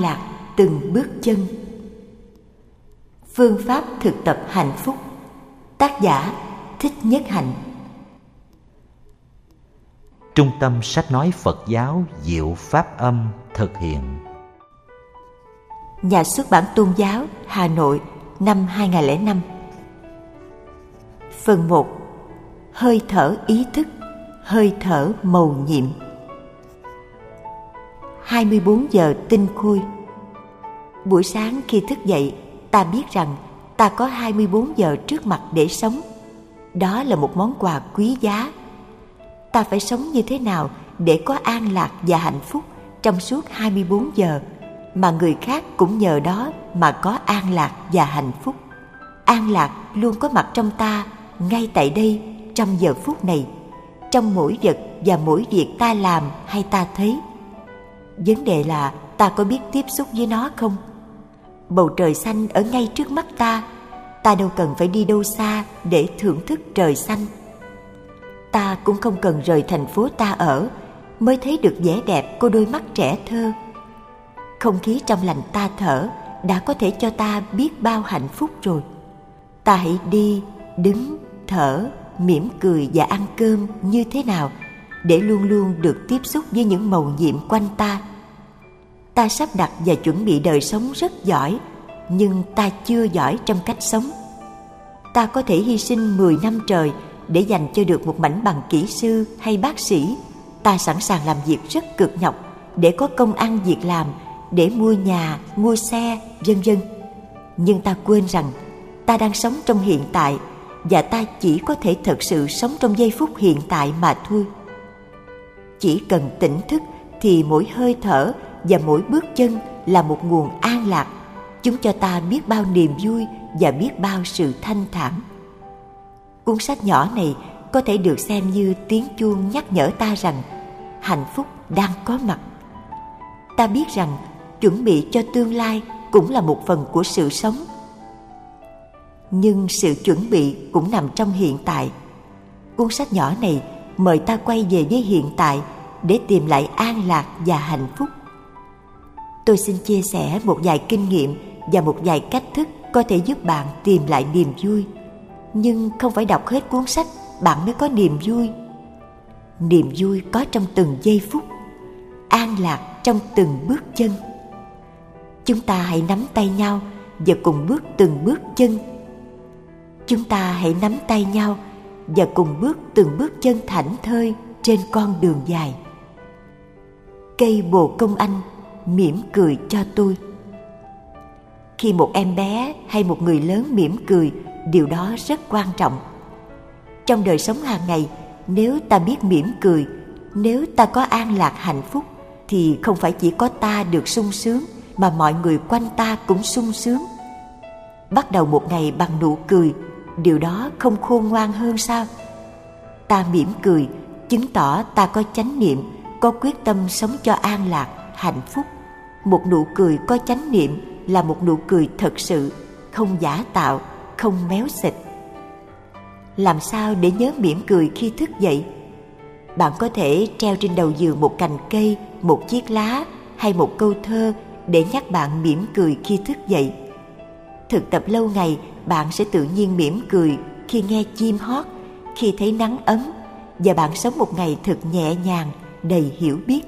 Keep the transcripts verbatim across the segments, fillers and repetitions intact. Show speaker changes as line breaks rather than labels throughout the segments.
lạc từng bước chân. Phương pháp thực tập hạnh phúc. Tác giả Thích Nhất Hạnh.
Trung tâm sách nói Phật giáo Diệu Pháp Âm thực hiện.
Nhà xuất bản Tôn giáo, Hà Nội, năm hai nghìn lẻ năm. Phần một. Hơi thở ý thức, hơi thở mầu nhiệm. hai mươi bốn giờ tinh khôi. Buổi sáng khi thức dậy, ta biết rằng ta có hai mươi bốn giờ trước mặt để sống. Đó là một món quà quý giá. Ta phải sống như thế nào để có an lạc và hạnh phúc trong suốt hai mươi bốn giờ, mà người khác cũng nhờ đó mà có an lạc và hạnh phúc. An lạc luôn có mặt trong ta, ngay tại đây, trong giờ phút này, trong mỗi vật và mỗi việc ta làm hay ta thấy. Vấn đề là ta có biết tiếp xúc với nó không? Bầu trời xanh ở ngay trước mắt ta, ta đâu cần phải đi đâu xa để thưởng thức trời xanh. Ta cũng không cần rời thành phố ta ở mới thấy được vẻ đẹp của đôi mắt trẻ thơ. Không khí trong lành ta thở đã có thể cho ta biết bao hạnh phúc rồi. Ta hãy đi, đứng, thở, mỉm cười và ăn cơm như thế nào để luôn luôn được tiếp xúc với những mầu nhiệm quanh ta. Ta sắp đặt và chuẩn bị đời sống rất giỏi, nhưng ta chưa giỏi trong cách sống. Ta có thể hy sinh mười năm trời để dành cho được một mảnh bằng kỹ sư hay bác sĩ. Ta sẵn sàng làm việc rất cực nhọc để có công ăn việc làm, để mua nhà, mua xe, vân vân. Nhưng ta quên rằng ta đang sống trong hiện tại, và ta chỉ có thể thực sự sống trong giây phút hiện tại mà thôi. Chỉ cần tỉnh thức thì mỗi hơi thở và mỗi bước chân là một nguồn an lạc. Chúng cho ta biết bao niềm vui và biết bao sự thanh thản. Cuốn sách nhỏ này có thể được xem như tiếng chuông nhắc nhở ta rằng hạnh phúc đang có mặt. Ta biết rằng chuẩn bị cho tương lai cũng là một phần của sự sống. Nhưng sự chuẩn bị cũng nằm trong hiện tại. Cuốn sách nhỏ này mời ta quay về với hiện tại để tìm lại an lạc và hạnh phúc. Tôi xin chia sẻ một vài kinh nghiệm và một vài cách thức có thể giúp bạn tìm lại niềm vui. Nhưng không phải đọc hết cuốn sách bạn mới có niềm vui. Niềm vui có trong từng giây phút, an lạc trong từng bước chân. Chúng ta hãy nắm tay nhau và cùng bước từng bước chân. Chúng ta hãy nắm tay nhau và cùng bước từng bước chân thảnh thơi trên con đường dài. Cây bồ công anh mỉm cười cho tôi. Khi một em bé hay một người lớn mỉm cười, điều đó rất quan trọng. Trong đời sống hàng ngày, nếu ta biết mỉm cười, nếu ta có an lạc hạnh phúc, thì không phải chỉ có ta được sung sướng, mà mọi người quanh ta cũng sung sướng. Bắt đầu một ngày bằng nụ cười, điều đó không khôn ngoan hơn sao? Ta mỉm cười, chứng tỏ ta có chánh niệm, có quyết tâm sống cho an lạc, hạnh phúc. Một nụ cười có chánh niệm là một nụ cười thật sự, không giả tạo, không méo xịt. Làm sao để nhớ mỉm cười khi thức dậy? Bạn có thể treo trên đầu giường một cành cây, một chiếc lá hay một câu thơ để nhắc bạn mỉm cười khi thức dậy. Thực tập lâu ngày, bạn sẽ tự nhiên mỉm cười khi nghe chim hót, khi thấy nắng ấm, và bạn sống một ngày thật nhẹ nhàng, đầy hiểu biết.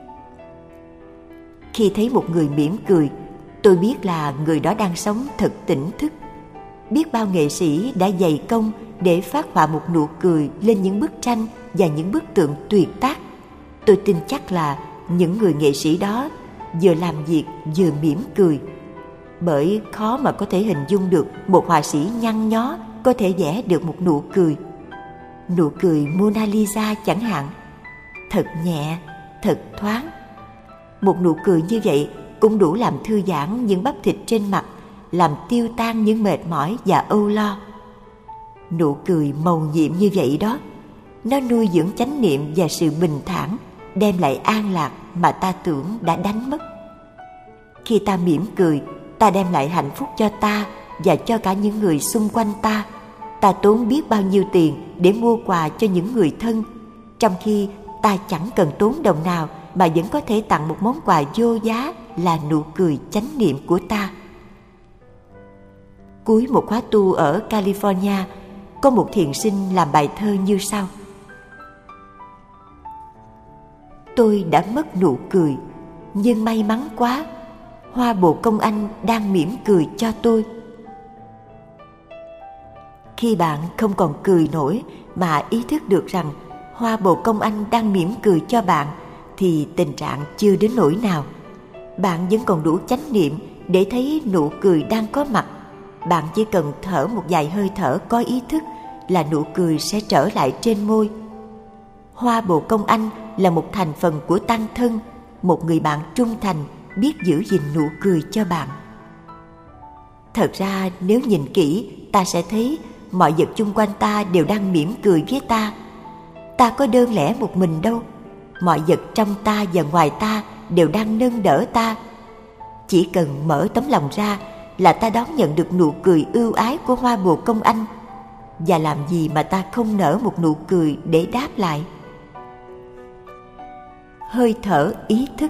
Khi thấy một người mỉm cười, tôi biết là người đó đang sống thật tỉnh thức. Biết bao nghệ sĩ đã dày công để phát họa một nụ cười lên những bức tranh và những bức tượng tuyệt tác. Tôi tin chắc là những người nghệ sĩ đó vừa làm việc vừa mỉm cười. Bởi khó mà có thể hình dung được một họa sĩ nhăn nhó có thể vẽ được một nụ cười. Nụ cười Mona Lisa chẳng hạn, thật nhẹ, thật thoáng. Một nụ cười như vậy cũng đủ làm thư giãn những bắp thịt trên mặt, làm tiêu tan những mệt mỏi và âu lo. Nụ cười mầu nhiệm như vậy đó, nó nuôi dưỡng chánh niệm và sự bình thản, đem lại an lạc mà ta tưởng đã đánh mất. Khi ta mỉm cười, ta đem lại hạnh phúc cho ta và cho cả những người xung quanh ta. Ta tốn biết bao nhiêu tiền để mua quà cho những người thân, trong khi ta chẳng cần tốn đồng nào mà vẫn có thể tặng một món quà vô giá là nụ cười chánh niệm của ta. Cuối một khóa tu ở California, có một thiền sinh làm bài thơ như sau: tôi đã mất nụ cười, nhưng may mắn quá, hoa bồ công anh đang mỉm cười cho tôi. Khi bạn không còn cười nổi mà ý thức được rằng hoa bồ công anh đang mỉm cười cho bạn, thì tình trạng chưa đến nỗi nào. Bạn vẫn còn đủ chánh niệm để thấy nụ cười đang có mặt. Bạn chỉ cần thở một vài hơi thở có ý thức là nụ cười sẽ trở lại trên môi. Hoa bồ công anh là một thành phần của tăng thân, một người bạn trung thành biết giữ gìn nụ cười cho bạn. Thật ra nếu nhìn kỹ, ta sẽ thấy mọi vật chung quanh ta đều đang mỉm cười với ta. Ta có đơn lẻ một mình đâu. Mọi vật trong ta và ngoài ta đều đang nâng đỡ ta. Chỉ cần mở tấm lòng ra là ta đón nhận được nụ cười ưu ái của hoa bồ công anh. Và làm gì mà ta không nở một nụ cười để đáp lại? Hơi thở ý thức.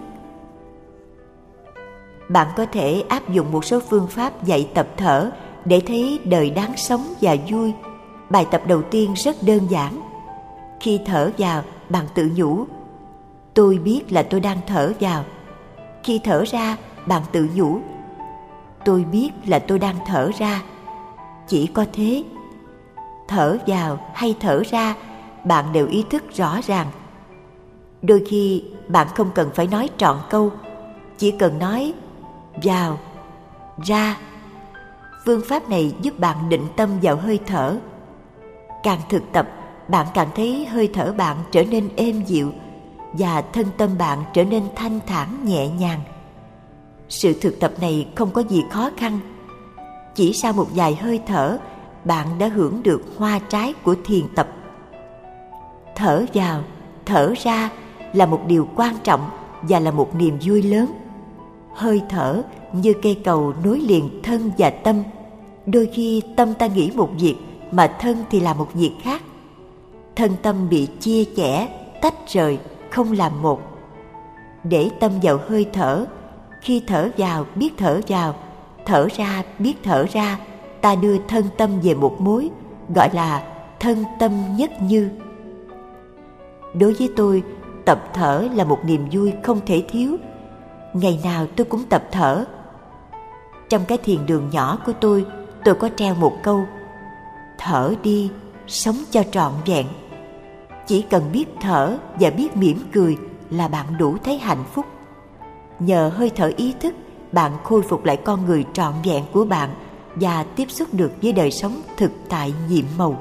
Bạn có thể áp dụng một số phương pháp dạy tập thở để thấy đời đáng sống và vui. Bài tập đầu tiên rất đơn giản. Khi thở vào, bạn tự nhủ: tôi biết là tôi đang thở vào. Khi thở ra, bạn tự nhủ: tôi biết là tôi đang thở ra. Chỉ có thế. Thở vào hay thở ra, bạn đều ý thức rõ ràng. Đôi khi bạn không cần phải nói trọn câu, chỉ cần nói vào, ra. Phương pháp này giúp bạn định tâm vào hơi thở. Càng thực tập, bạn càng thấy hơi thở bạn trở nên êm dịu và thân tâm bạn trở nên thanh thản nhẹ nhàng. Sự thực tập này không có gì khó khăn. Chỉ sau một vài hơi thở, bạn đã hưởng được hoa trái của thiền tập. Thở vào, thở ra là một điều quan trọng và là một niềm vui lớn. Hơi thở như cây cầu nối liền thân và tâm. Đôi khi tâm ta nghĩ một việc mà thân thì làm một việc khác. Thân tâm bị chia chẻ, tách rời, không làm một. Để tâm vào hơi thở. Khi thở vào biết thở vào, thở ra biết thở ra, ta đưa thân tâm về một mối, gọi là thân tâm nhất như. Đối với tôi, tập thở là một niềm vui không thể thiếu. Ngày nào tôi cũng tập thở. Trong cái thiền đường nhỏ của tôi, tôi có treo một câu: thở đi, sống cho trọn vẹn. Chỉ cần biết thở và biết mỉm cười là bạn đủ thấy hạnh phúc. Nhờ hơi thở ý thức, bạn khôi phục lại con người trọn vẹn của bạn và tiếp xúc được với đời sống thực tại nhiệm màu.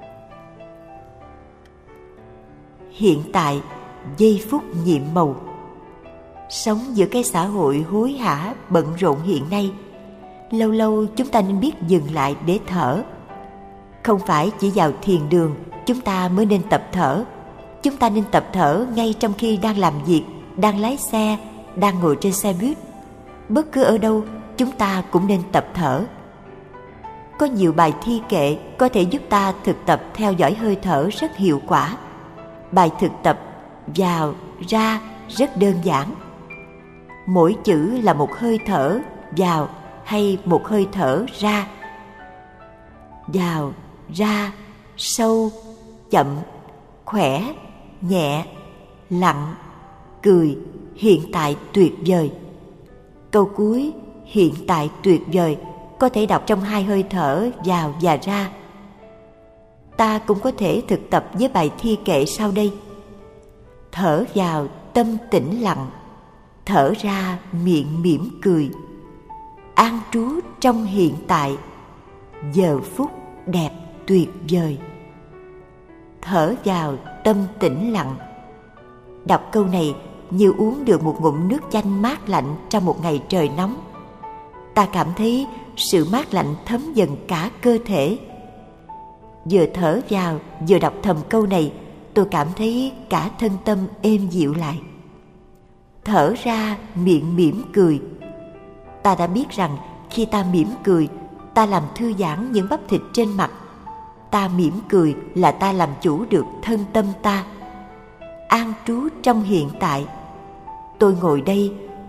Hiện tại, giây phút nhiệm màu. Sống giữa cái xã hội hối hả, bận rộn hiện nay, lâu lâu chúng ta nên biết dừng lại để thở. Không phải chỉ vào thiền đường chúng ta mới nên tập thở. Chúng ta nên tập thở ngay trong khi đang làm việc, đang lái xe, đang ngồi trên xe buýt. Bất cứ ở đâu chúng ta cũng nên tập thở. Có nhiều bài thi kệ có thể giúp ta thực tập theo dõi hơi thở rất hiệu quả. Bài thực tập vào, ra rất đơn giản. Mỗi chữ là một hơi thở vào hay một hơi thở ra. Vào, ra, sâu, chậm, khỏe, nhẹ, lặng, cười, hiện tại tuyệt vời. Câu cuối hiện tại tuyệt vời có thể đọc trong hai hơi thở vào và ra. Ta cũng có thể thực tập với bài thi kệ sau đây. Thở vào tâm tĩnh lặng, thở ra miệng mỉm cười. An trú trong hiện tại, giờ phút đẹp tuyệt vời. Thở vào tâm tĩnh lặng. Đọc câu này như uống được một ngụm nước chanh mát lạnh trong một ngày trời nóng. Ta cảm thấy sự mát lạnh thấm dần cả cơ thể. Vừa thở vào vừa đọc thầm câu này, tôi cảm thấy cả thân tâm êm dịu lại. Thở ra miệng mỉm cười. Ta đã biết rằng khi ta mỉm cười, ta làm thư giãn những bắp thịt trên mặt. Ta mỉm cười là ta làm chủ được thân tâm ta. An trú trong hiện tại. Tôi ngồi đây,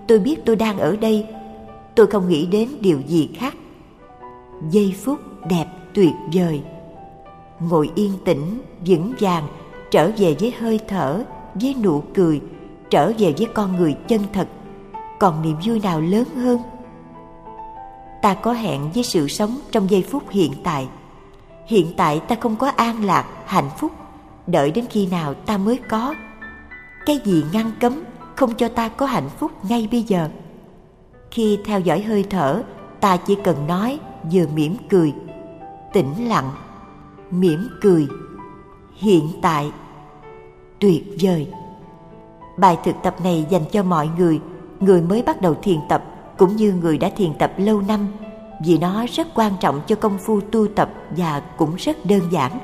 tôi biết tôi đang ở đây. Tôi không nghĩ đến điều gì khác. Giây phút đẹp tuyệt vời. Ngồi yên tĩnh, vững vàng, trở về với hơi thở, với nụ cười, trở về với con người chân thật. Còn niềm vui nào lớn hơn? Ta có hẹn với sự sống trong giây phút hiện tại. Hiện tại ta không có an lạc, hạnh phúc. Đợi đến khi nào ta mới có? Cái gì ngăn cấm không cho ta có hạnh phúc ngay bây giờ? Khi theo dõi hơi thở, ta chỉ cần nói vừa mỉm cười, tĩnh lặng, mỉm cười, hiện tại, tuyệt vời. Bài thực tập này dành cho mọi người, người mới bắt đầu thiền tập cũng như người đã thiền tập lâu năm, vì nó rất quan trọng cho công phu tu tập và cũng rất đơn giản.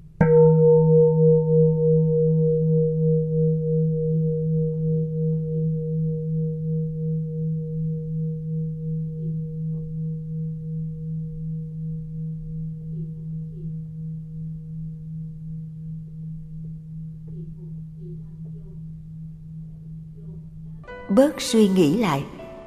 Bớt suy nghĩ lại.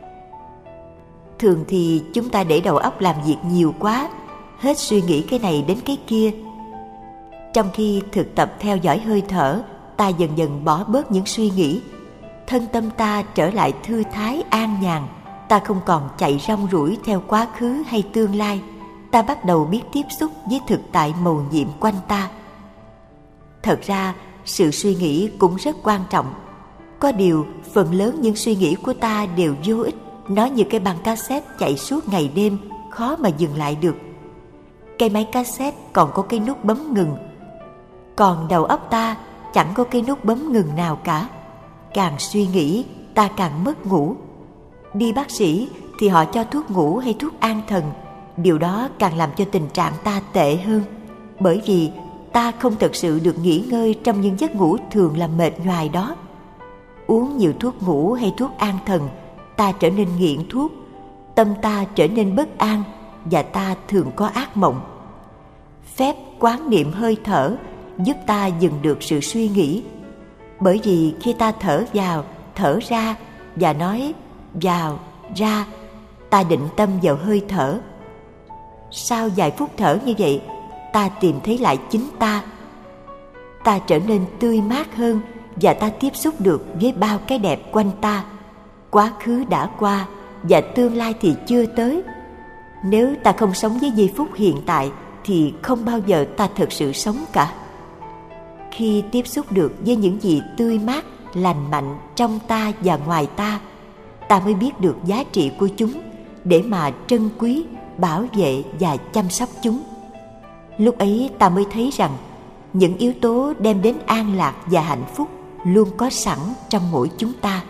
Thường thì chúng ta để đầu óc làm việc nhiều quá, hết suy nghĩ cái này đến cái kia. Trong khi thực tập theo dõi hơi thở, ta dần dần bỏ bớt những suy nghĩ. Thân tâm ta trở lại thư thái an nhàn. Ta không còn chạy rong ruổi theo quá khứ hay tương lai. Ta bắt đầu biết tiếp xúc với thực tại mầu nhiệm quanh ta. Thật ra, sự suy nghĩ cũng rất quan trọng. Có điều, phần lớn những suy nghĩ của ta đều vô ích. Nó như cái băng cassette chạy suốt ngày đêm, khó mà dừng lại được. Cái máy cassette còn có cái nút bấm ngừng, còn đầu óc ta chẳng có cái nút bấm ngừng nào cả. Càng suy nghĩ, ta càng mất ngủ. Đi bác sĩ thì họ cho thuốc ngủ hay thuốc an thần. Điều đó càng làm cho tình trạng ta tệ hơn, bởi vì ta không thực sự được nghỉ ngơi trong những giấc ngủ thường làm mệt nhoài đó. Uống nhiều thuốc ngủ hay thuốc an thần, ta trở nên nghiện thuốc, tâm ta trở nên bất an và ta thường có ác mộng. Phép quán niệm hơi thở giúp ta dừng được sự suy nghĩ, bởi vì khi ta thở vào, thở ra và nói vào, ra, ta định tâm vào hơi thở. Sau vài phút thở như vậy, ta tìm thấy lại chính ta. Ta trở nên tươi mát hơn và ta tiếp xúc được với bao cái đẹp quanh ta. Quá khứ đã qua và tương lai thì chưa tới. Nếu ta không sống với giây phút hiện tại thì không bao giờ ta thực sự sống cả. Khi tiếp xúc được với những gì tươi mát, lành mạnh trong ta và ngoài ta, ta mới biết được giá trị của chúng để mà trân quý, bảo vệ và chăm sóc chúng. Lúc ấy ta mới thấy rằng những yếu tố đem đến an lạc và hạnh phúc luôn có sẵn trong mỗi chúng ta.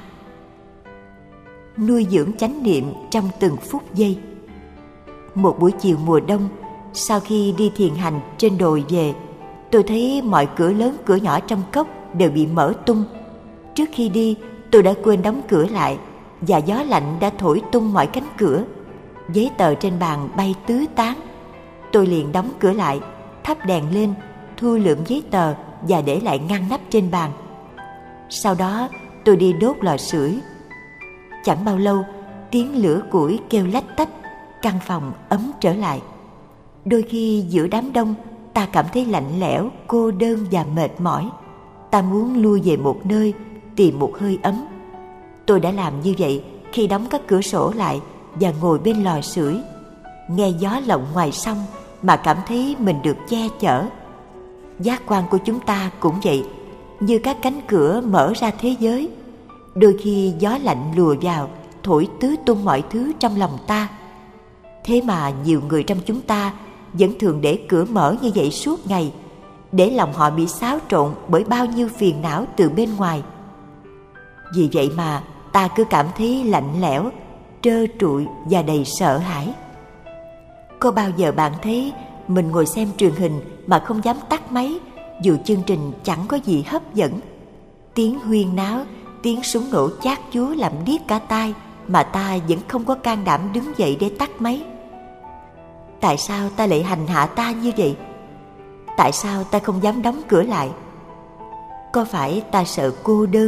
Nuôi dưỡng chánh niệm trong từng phút giây. Một buổi chiều mùa đông, sau khi đi thiền hành trên đồi về, tôi thấy mọi cửa lớn cửa nhỏ trong cốc đều bị mở tung. Trước khi đi, tôi đã quên đóng cửa lại và gió lạnh đã thổi tung mọi cánh cửa. Giấy tờ trên bàn bay tứ tán. Tôi liền đóng cửa lại, thắp đèn lên, thu lượm giấy tờ và để lại ngăn nắp trên bàn. Sau đó tôi đi đốt lò sưởi. Chẳng bao lâu, tiếng lửa củi kêu lách tách, căn phòng ấm trở lại. Đôi khi giữa đám đông, ta cảm thấy lạnh lẽo, cô đơn và mệt mỏi. Ta muốn lui về một nơi, tìm một hơi ấm. Tôi đã làm như vậy khi đóng các cửa sổ lại và ngồi bên lò sưởi, nghe gió lộng ngoài sông mà cảm thấy mình được che chở. Giác quan của chúng ta cũng vậy, như các cánh cửa mở ra thế giới. Đôi khi gió lạnh lùa vào, thổi tứ tung mọi thứ trong lòng ta. Thế mà nhiều người trong chúng ta vẫn thường để cửa mở như vậy suốt ngày, để lòng họ bị xáo trộn bởi bao nhiêu phiền não từ bên ngoài. Vì vậy mà ta cứ cảm thấy lạnh lẽo, trơ trụi và đầy sợ hãi. Có bao giờ bạn thấy mình ngồi xem truyền hình mà không dám tắt máy, dù chương trình chẳng có gì hấp dẫn? Tiếng huyên náo, tiếng súng nổ chát chúa làm điếc cả tai, mà ta vẫn không có can đảm đứng dậy để tắt máy. Tại sao ta lại hành hạ ta như vậy? Tại sao ta không dám đóng cửa lại? Có phải ta sợ cô đơn,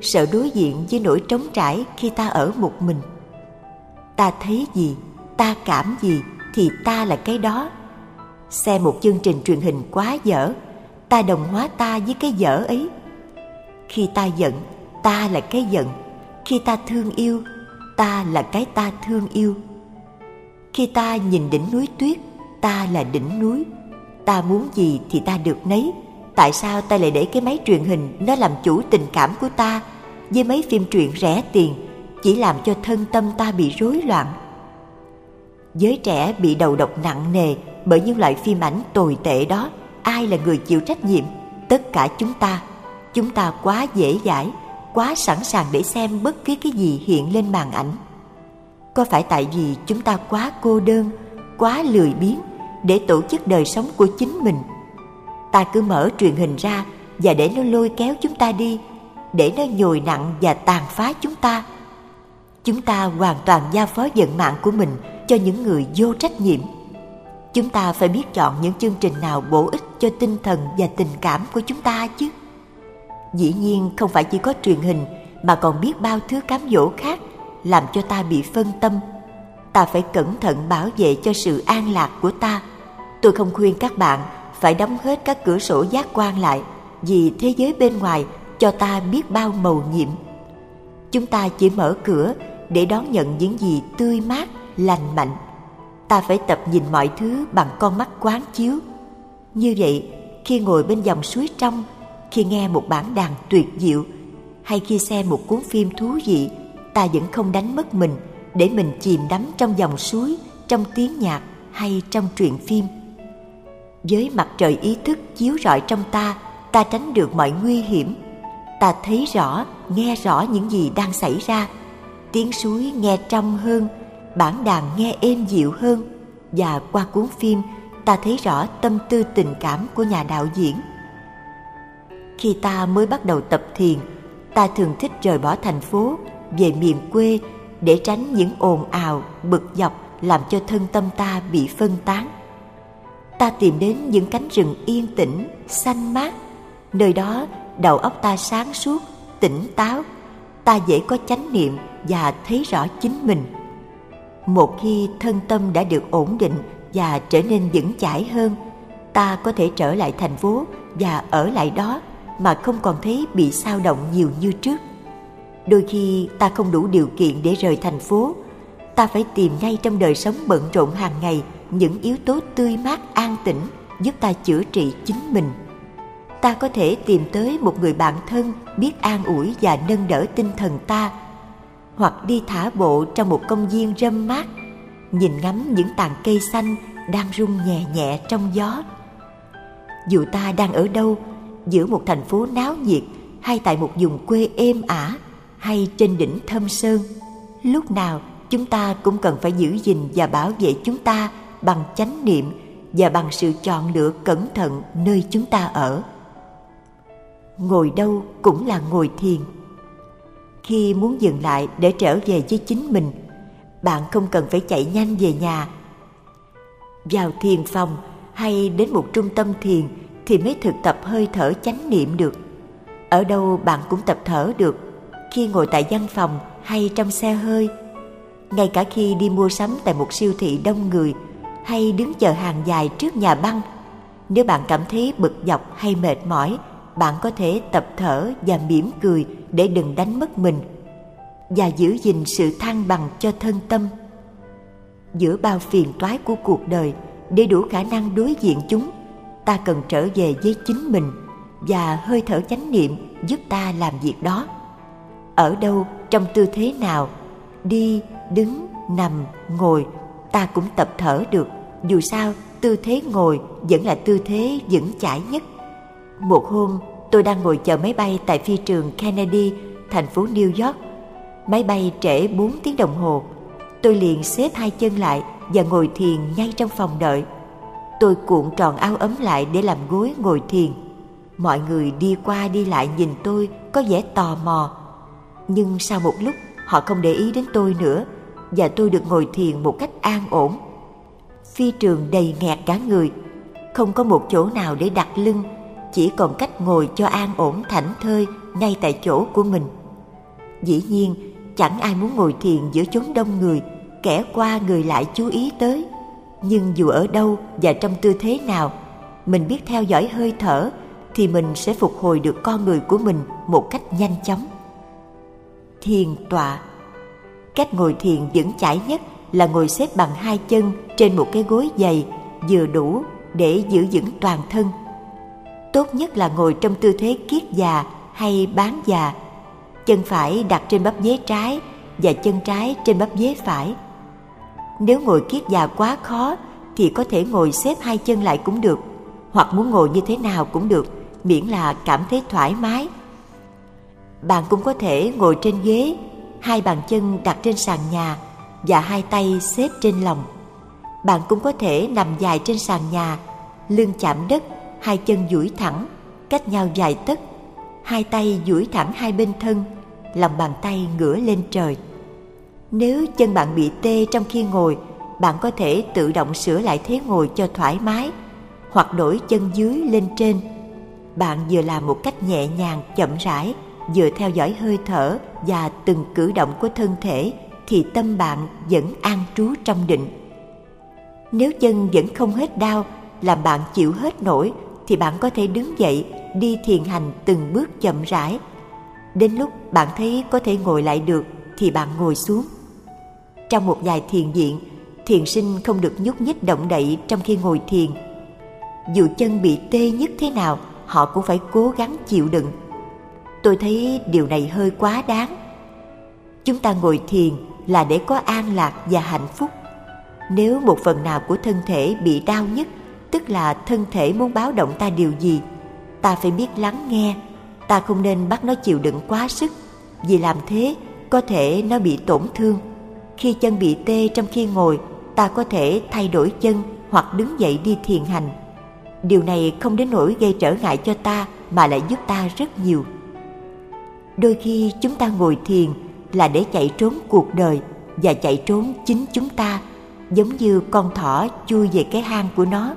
sợ đối diện với nỗi trống trải khi ta ở một mình. Ta thấy gì, ta cảm gì thì ta là cái đó. Xem một chương trình truyền hình quá dở, ta đồng hóa ta với cái dở ấy. Khi ta giận, ta là cái giận. Khi ta thương yêu, ta là cái ta thương yêu. Khi ta nhìn đỉnh núi tuyết, ta là đỉnh núi. Ta muốn gì thì ta được nấy. Tại sao ta lại để cái máy truyền hình nó làm chủ tình cảm của ta, với mấy phim truyện rẻ tiền, chỉ làm cho thân tâm ta bị rối loạn? Giới trẻ bị đầu độc nặng nề bởi những loại phim ảnh tồi tệ đó. Ai là người chịu trách nhiệm? Tất cả chúng ta. Chúng ta quá dễ dãi, quá sẵn sàng để xem bất cứ cái gì hiện lên màn ảnh. Có phải tại vì chúng ta quá cô đơn, quá lười biếng để tổ chức đời sống của chính mình? Ta cứ mở truyền hình ra và để nó lôi kéo chúng ta đi, để nó nhồi nặng và tàn phá chúng ta. Chúng ta hoàn toàn giao phó vận mạng của mình cho những người vô trách nhiệm. Chúng ta phải biết chọn những chương trình nào bổ ích cho tinh thần và tình cảm của chúng ta chứ. Dĩ nhiên không phải chỉ có truyền hình, mà còn biết bao thứ cám dỗ khác làm cho ta bị phân tâm. Ta phải cẩn thận bảo vệ cho sự an lạc của ta. Tôi không khuyên các bạn phải đóng hết các cửa sổ giác quan lại, vì thế giới bên ngoài cho ta biết bao mầu nhiệm. Chúng ta chỉ mở cửa để đón nhận những gì tươi mát, lành mạnh. Ta phải tập nhìn mọi thứ bằng con mắt quán chiếu. Như vậy, khi ngồi bên dòng suối trong, khi nghe một bản đàn tuyệt diệu, hay khi xem một cuốn phim thú vị, ta vẫn không đánh mất mình để mình chìm đắm trong dòng suối, trong tiếng nhạc hay trong truyện phim. Với mặt trời ý thức chiếu rọi trong ta, ta tránh được mọi nguy hiểm. Ta thấy rõ, nghe rõ những gì đang xảy ra. Tiếng suối nghe trong hơn, bản đàn nghe êm dịu hơn, và qua cuốn phim ta thấy rõ tâm tư tình cảm của nhà đạo diễn. Khi ta mới bắt đầu tập thiền, ta thường thích rời bỏ thành phố, về miền quê để tránh những ồn ào, bực dọc làm cho thân tâm ta bị phân tán. Ta tìm đến những cánh rừng yên tĩnh, xanh mát. Nơi đó đầu óc ta sáng suốt, tỉnh táo. Ta dễ có chánh niệm và thấy rõ chính mình. Một khi thân tâm đã được ổn định và trở nên vững chãi hơn, ta có thể trở lại thành phố và ở lại đó mà không còn thấy bị xao động nhiều như trước. Đôi khi ta không đủ điều kiện để rời thành phố. Ta phải tìm ngay trong đời sống bận rộn hàng ngày những yếu tố tươi mát, an tĩnh giúp ta chữa trị chính mình. Ta có thể tìm tới một người bạn thân biết an ủi và nâng đỡ tinh thần ta, hoặc đi thả bộ trong một công viên râm mát, nhìn ngắm những tàn cây xanh đang rung nhẹ nhẹ trong gió. Dù ta đang ở đâu, giữa một thành phố náo nhiệt hay tại một vùng quê êm ả hay trên đỉnh Thâm Sơn, lúc nào chúng ta cũng cần phải giữ gìn và bảo vệ chúng ta bằng chánh niệm và bằng sự chọn lựa cẩn thận nơi chúng ta ở. Ngồi đâu cũng là ngồi thiền. Khi muốn dừng lại để trở về với chính mình, bạn không cần phải chạy nhanh về nhà. Vào thiền phòng hay đến một trung tâm thiền thì mới thực tập hơi thở chánh niệm được. Ở đâu bạn cũng tập thở được, khi ngồi tại văn phòng hay trong xe hơi. Ngay cả khi đi mua sắm tại một siêu thị đông người hay đứng chờ hàng dài trước nhà băng, nếu bạn cảm thấy bực dọc hay mệt mỏi, bạn có thể tập thở và mỉm cười để đừng đánh mất mình và giữ gìn sự thăng bằng cho thân tâm. Giữa bao phiền toái của cuộc đời, để đủ khả năng đối diện chúng, ta cần trở về với chính mình, và hơi thở chánh niệm giúp ta làm việc đó. Ở đâu, trong tư thế nào, đi, đứng, nằm, ngồi, ta cũng tập thở được. Dù sao, tư thế ngồi vẫn là tư thế vững chãi nhất. Một hôm, tôi đang ngồi chờ máy bay tại phi trường Kennedy, thành phố New York. Máy bay trễ bốn tiếng đồng hồ. Tôi liền xếp hai chân lại và ngồi thiền ngay trong phòng đợi. Tôi cuộn tròn áo ấm lại để làm gối ngồi thiền. Mọi người đi qua đi lại nhìn tôi có vẻ tò mò. Nhưng sau một lúc, họ không để ý đến tôi nữa, và tôi được ngồi thiền một cách an ổn. Phi trường đầy nghẹt cả người, không có một chỗ nào để đặt lưng, chỉ còn cách ngồi cho an ổn thảnh thơi ngay tại chỗ của mình. Dĩ nhiên, chẳng ai muốn ngồi thiền giữa chốn đông người, kẻ qua người lại chú ý tới. Nhưng dù ở đâu và trong tư thế nào, mình biết theo dõi hơi thở thì mình sẽ phục hồi được con người của mình một cách nhanh chóng. Thiền tọa. Cách ngồi thiền vững chãi nhất là ngồi xếp bằng hai chân trên một cái gối dày vừa đủ để giữ vững toàn thân. Tốt nhất là ngồi trong tư thế kiết già hay bán già, chân phải đặt trên bắp dế trái và chân trái trên bắp dế phải. Nếu ngồi kiết già quá khó thì có thể ngồi xếp hai chân lại cũng được, hoặc muốn ngồi như thế nào cũng được, miễn là cảm thấy thoải mái. Bạn cũng có thể ngồi trên ghế, hai bàn chân đặt trên sàn nhà và hai tay xếp trên lòng. Bạn cũng có thể nằm dài trên sàn nhà, lưng chạm đất, hai chân duỗi thẳng, cách nhau vài tấc, hai tay duỗi thẳng hai bên thân, lòng bàn tay ngửa lên trời. Nếu chân bạn bị tê trong khi ngồi, bạn có thể tự động sửa lại thế ngồi cho thoải mái, hoặc đổi chân dưới lên trên. Bạn vừa làm một cách nhẹ nhàng, chậm rãi, vừa theo dõi hơi thở và từng cử động của thân thể, thì tâm bạn vẫn an trú trong định. Nếu chân vẫn không hết đau, làm bạn chịu hết nổi, thì bạn có thể đứng dậy, đi thiền hành từng bước chậm rãi. Đến lúc bạn thấy có thể ngồi lại được thì bạn ngồi xuống. Trong một vài thiền viện, thiền sinh không được nhúc nhích động đậy trong khi ngồi thiền. Dù chân bị tê nhất thế nào, họ cũng phải cố gắng chịu đựng. Tôi thấy điều này hơi quá đáng. Chúng ta ngồi thiền là để có an lạc và hạnh phúc. Nếu một phần nào của thân thể bị đau nhức, tức là thân thể muốn báo động ta điều gì, ta phải biết lắng nghe. Ta không nên bắt nó chịu đựng quá sức, vì làm thế có thể nó bị tổn thương. Khi chân bị tê trong khi ngồi, ta có thể thay đổi chân hoặc đứng dậy đi thiền hành. Điều này không đến nỗi gây trở ngại cho ta, mà lại giúp ta rất nhiều. Đôi khi chúng ta ngồi thiền là để chạy trốn cuộc đời và chạy trốn chính chúng ta, giống như con thỏ chui về cái hang của nó.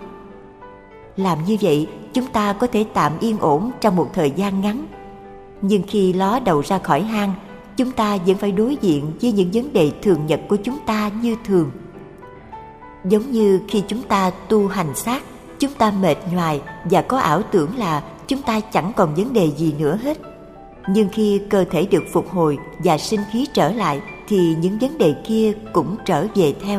Làm như vậy, chúng ta có thể tạm yên ổn trong một thời gian ngắn. Nhưng khi ló đầu ra khỏi hang, chúng ta vẫn phải đối diện với những vấn đề thường nhật của chúng ta như thường. Giống như khi chúng ta tu hành sát, chúng ta mệt nhoài và có ảo tưởng là chúng ta chẳng còn vấn đề gì nữa hết. Nhưng khi cơ thể được phục hồi và sinh khí trở lại, thì những vấn đề kia cũng trở về theo.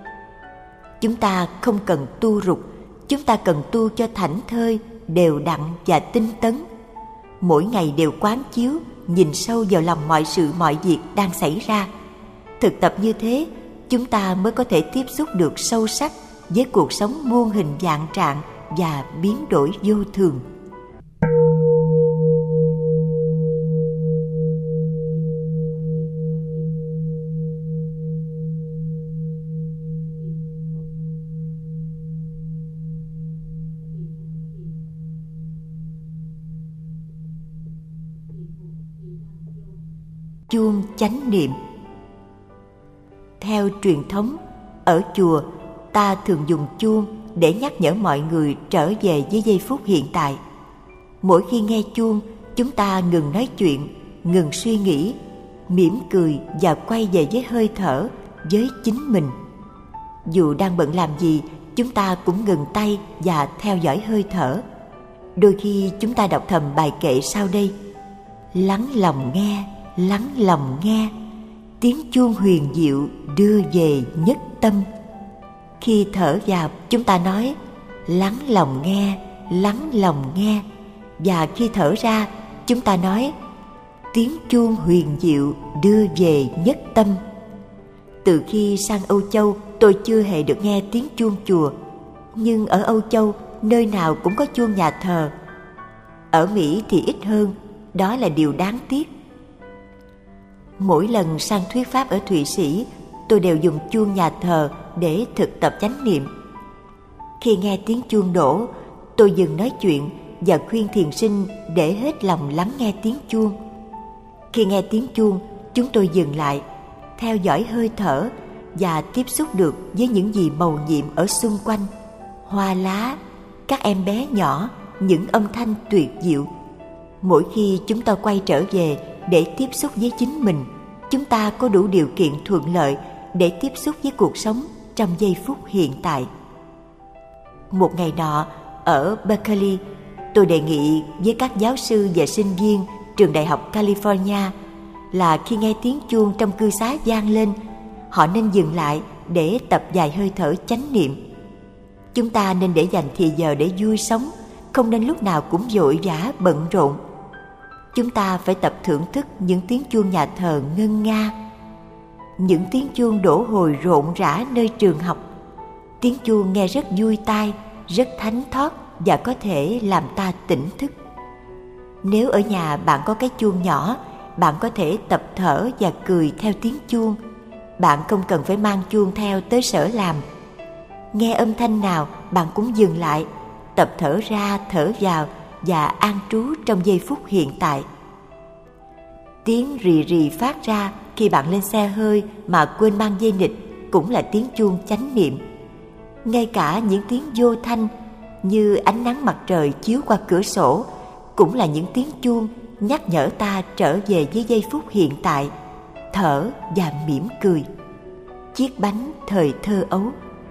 Chúng ta không cần tu rụt, chúng ta cần tu cho thảnh thơi, đều đặn và tinh tấn. Mỗi ngày đều quán chiếu, nhìn sâu vào lòng mọi sự mọi việc đang xảy ra. Thực tập như thế, chúng ta mới có thể tiếp xúc được sâu sắc với cuộc sống muôn hình vạn trạng và biến đổi vô thường. Chuông chánh niệm. Theo truyền thống, ở chùa ta thường dùng chuông để nhắc nhở mọi người trở về với giây phút hiện tại. Mỗi khi nghe chuông, chúng ta ngừng nói chuyện, ngừng suy nghĩ, mỉm cười và quay về với hơi thở, với chính mình. Dù đang bận làm gì, chúng ta cũng ngừng tay và theo dõi hơi thở. Đôi khi chúng ta đọc thầm bài kệ sau đây: lắng lòng nghe, lắng lòng nghe, tiếng chuông huyền diệu đưa về nhất tâm. Khi thở vào, chúng ta nói lắng lòng nghe, lắng lòng nghe, và khi thở ra, chúng ta nói tiếng chuông huyền diệu đưa về nhất tâm. Từ khi sang Âu Châu, tôi chưa hề được nghe tiếng chuông chùa, nhưng ở Âu Châu nơi nào cũng có chuông nhà thờ. Ở Mỹ thì ít hơn, đó là điều đáng tiếc. Mỗi lần sang thuyết pháp ở Thụy Sĩ, tôi đều dùng chuông nhà thờ để thực tập chánh niệm. Khi nghe tiếng chuông đổ, tôi dừng nói chuyện và khuyên thiền sinh để hết lòng lắng nghe tiếng chuông. Khi nghe tiếng chuông, chúng tôi dừng lại, theo dõi hơi thở và tiếp xúc được với những gì mầu nhiệm ở xung quanh: hoa lá, các em bé nhỏ, những âm thanh tuyệt diệu. Mỗi khi chúng tôi quay trở về để tiếp xúc với chính mình, chúng ta có đủ điều kiện thuận lợi để tiếp xúc với cuộc sống trong giây phút hiện tại. Một ngày nọ, ở Berkeley, tôi đề nghị với các giáo sư và sinh viên trường đại học California là khi nghe tiếng chuông trong cư xá vang lên, họ nên dừng lại để tập vài hơi thở chánh niệm. Chúng ta nên để dành thì giờ để vui sống, không nên lúc nào cũng vội vã bận rộn. Chúng ta phải tập thưởng thức những tiếng chuông nhà thờ ngân nga, những tiếng chuông đổ hồi rộn rã nơi trường học. Tiếng chuông nghe rất vui tai, rất thánh thót và có thể làm ta tỉnh thức. Nếu ở nhà bạn có cái chuông nhỏ, bạn có thể tập thở và cười theo tiếng chuông. Bạn không cần phải mang chuông theo tới sở làm. Nghe âm thanh nào, bạn cũng dừng lại, tập thở ra thở vào và an trú trong giây phút hiện tại. Tiếng rì rì phát ra khi bạn lên xe hơi mà quên mang dây nịt cũng là tiếng chuông chánh niệm. Ngay cả những tiếng vô thanh như ánh nắng mặt trời chiếu qua cửa sổ cũng là những tiếng chuông nhắc nhở ta trở về với giây phút hiện tại, thở và mỉm cười. Chiếc bánh thời thơ ấu.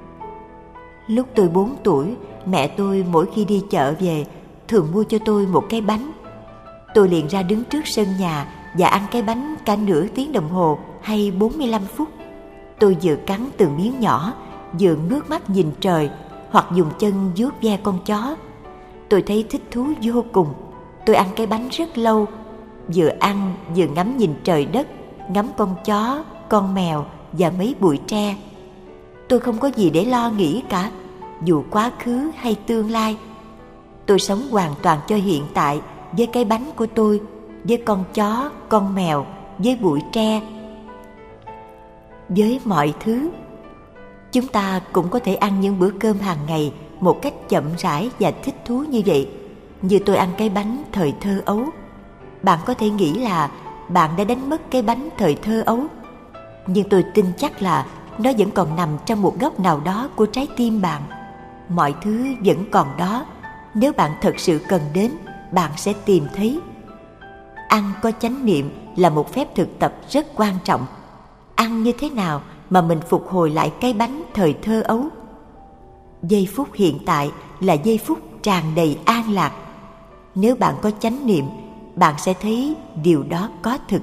Lúc tôi bốn tuổi, mẹ tôi mỗi khi đi chợ về thường mua cho tôi một cái bánh. Tôi liền ra đứng trước sân nhà và ăn cái bánh cả nửa tiếng đồng hồ hay bốn mươi lăm phút. Tôi vừa cắn từng miếng nhỏ, vừa ngước mắt nhìn trời hoặc dùng chân vuốt ve con chó. Tôi thấy thích thú vô cùng. Tôi ăn cái bánh rất lâu, vừa ăn vừa ngắm nhìn trời đất, ngắm con chó, con mèo và mấy bụi tre. Tôi không có gì để lo nghĩ cả, dù quá khứ hay tương lai. Tôi sống hoàn toàn cho hiện tại với cái bánh của tôi, với con chó, con mèo, với bụi tre, với mọi thứ. Chúng ta cũng có thể ăn những bữa cơm hàng ngày một cách chậm rãi và thích thú như vậy, như tôi ăn cái bánh thời thơ ấu. Bạn có thể nghĩ là bạn đã đánh mất cái bánh thời thơ ấu, nhưng tôi tin chắc là nó vẫn còn nằm trong một góc nào đó của trái tim bạn. Mọi thứ vẫn còn đó. Nếu bạn thật sự cần đến, bạn sẽ tìm thấy. Ăn có chánh niệm là một phép thực tập rất quan trọng. Ăn như thế nào mà mình phục hồi lại cái bánh thời thơ ấu? Giây phút hiện tại là giây phút tràn đầy an lạc. Nếu bạn có chánh niệm, bạn sẽ thấy điều đó có thực.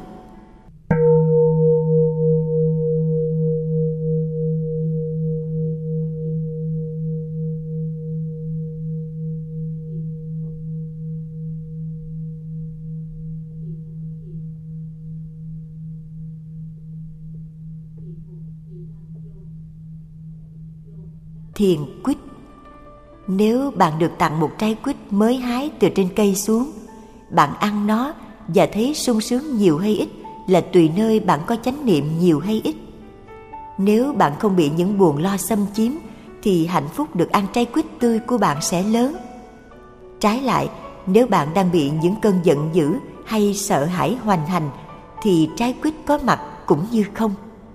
Thiền quýt. Nếu bạn được tặng một trái quýt mới hái từ trên cây xuống, bạn ăn nó và thấy sung sướng nhiều hay ít là tùy nơi bạn có chánh niệm nhiều hay ít. Nếu bạn không bị những buồn lo xâm chiếm thì hạnh phúc được ăn trái quýt tươi của bạn sẽ lớn. Trái lại, nếu bạn đang bị những cơn giận dữ hay sợ hãi hoành hành thì trái quýt có mặt cũng như không.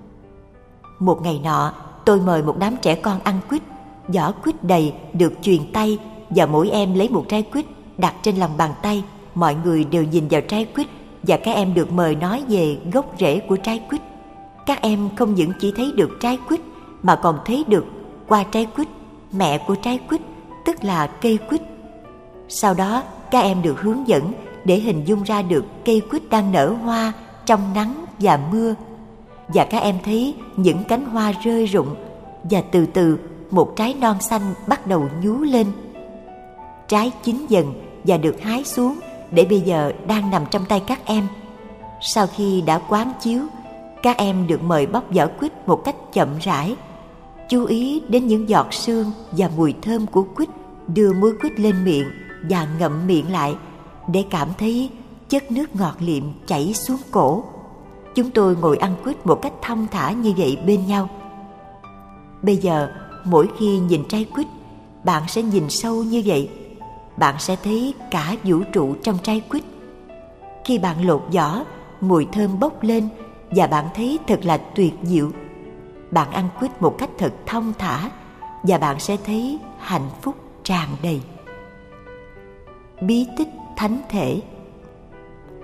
Một ngày nọ, tôi mời một đám trẻ con ăn quýt. Giỏ quýt đầy được chuyền tay và mỗi em lấy một trái quýt đặt trên lòng bàn tay. Mọi người đều nhìn vào trái quýt và các em được mời nói về gốc rễ của trái quýt. Các em không những chỉ thấy được trái quýt mà còn thấy được qua trái quýt mẹ của trái quýt, tức là cây quýt. Sau đó các em được hướng dẫn để hình dung ra được cây quýt đang nở hoa trong nắng và mưa. Và các em thấy những cánh hoa rơi rụng và từ từ một trái non xanh bắt đầu nhú lên. Trái chín dần và được hái xuống để bây giờ đang nằm trong tay các em. Sau khi đã quán chiếu, các em được mời bóc vỏ quýt một cách chậm rãi, chú ý đến những giọt sương và mùi thơm của quýt, đưa muối quýt lên miệng và ngậm miệng lại để cảm thấy chất nước ngọt liệm chảy xuống cổ. Chúng tôi ngồi ăn quýt một cách thong thả như vậy bên nhau. Bây giờ, mỗi khi nhìn trái quýt, bạn sẽ nhìn sâu như vậy. Bạn sẽ thấy cả vũ trụ trong trái quýt. Khi bạn lột vỏ, mùi thơm bốc lên và bạn thấy thật là tuyệt diệu. Bạn ăn quýt một cách thật thong thả và bạn sẽ thấy hạnh phúc tràn đầy. Bí tích thánh thể.